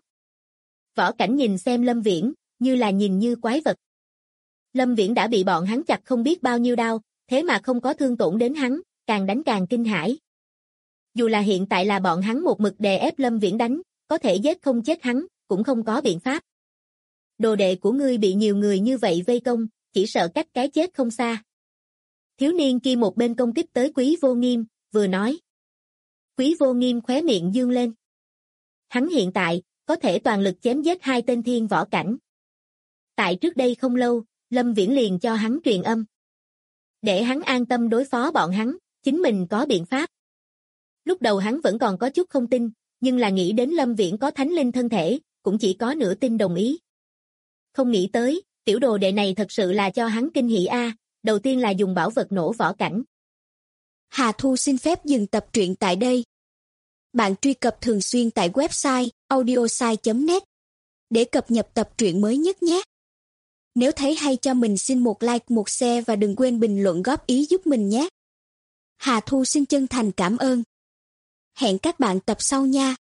Võ cảnh nhìn xem Lâm Viễn, như là nhìn như quái vật. Lâm Viễn đã bị bọn hắn chặt không biết bao nhiêu đao, thế mà không có thương tổn đến hắn, càng đánh càng kinh hãi. Dù là hiện tại là bọn hắn một mực đè ép Lâm Viễn đánh, có thể giết không chết hắn, cũng không có biện pháp. Đồ đệ của ngươi bị nhiều người như vậy vây công, chỉ sợ cách cái chết không xa. Thiếu niên kia một bên công kích tới Quý Vô Nghiêm, vừa nói. Quý Vô Nghiêm khóe miệng dương lên. Hắn hiện tại, có thể toàn lực chém giết hai tên thiên võ cảnh. Tại trước đây không lâu, Lâm Viễn liền cho hắn truyền âm. Để hắn an tâm đối phó bọn hắn, chính mình có biện pháp. Lúc đầu hắn vẫn còn có chút không tin, nhưng là nghĩ đến Lâm Viễn có thánh linh thân thể, cũng chỉ có nửa tin đồng ý. Không nghĩ tới, tiểu đồ đệ này thật sự là cho hắn kinh hỉ a, đầu tiên là dùng bảo vật nổ võ cảnh. Hà Thu xin phép dừng tập truyện tại đây. Bạn truy cập thường xuyên tại website audiosai.net để cập nhật tập truyện mới nhất nhé. Nếu thấy hay cho mình xin một like, một share và đừng quên bình luận góp ý giúp mình nhé. Hà Thu xin chân thành cảm ơn. Hẹn các bạn tập sau nha.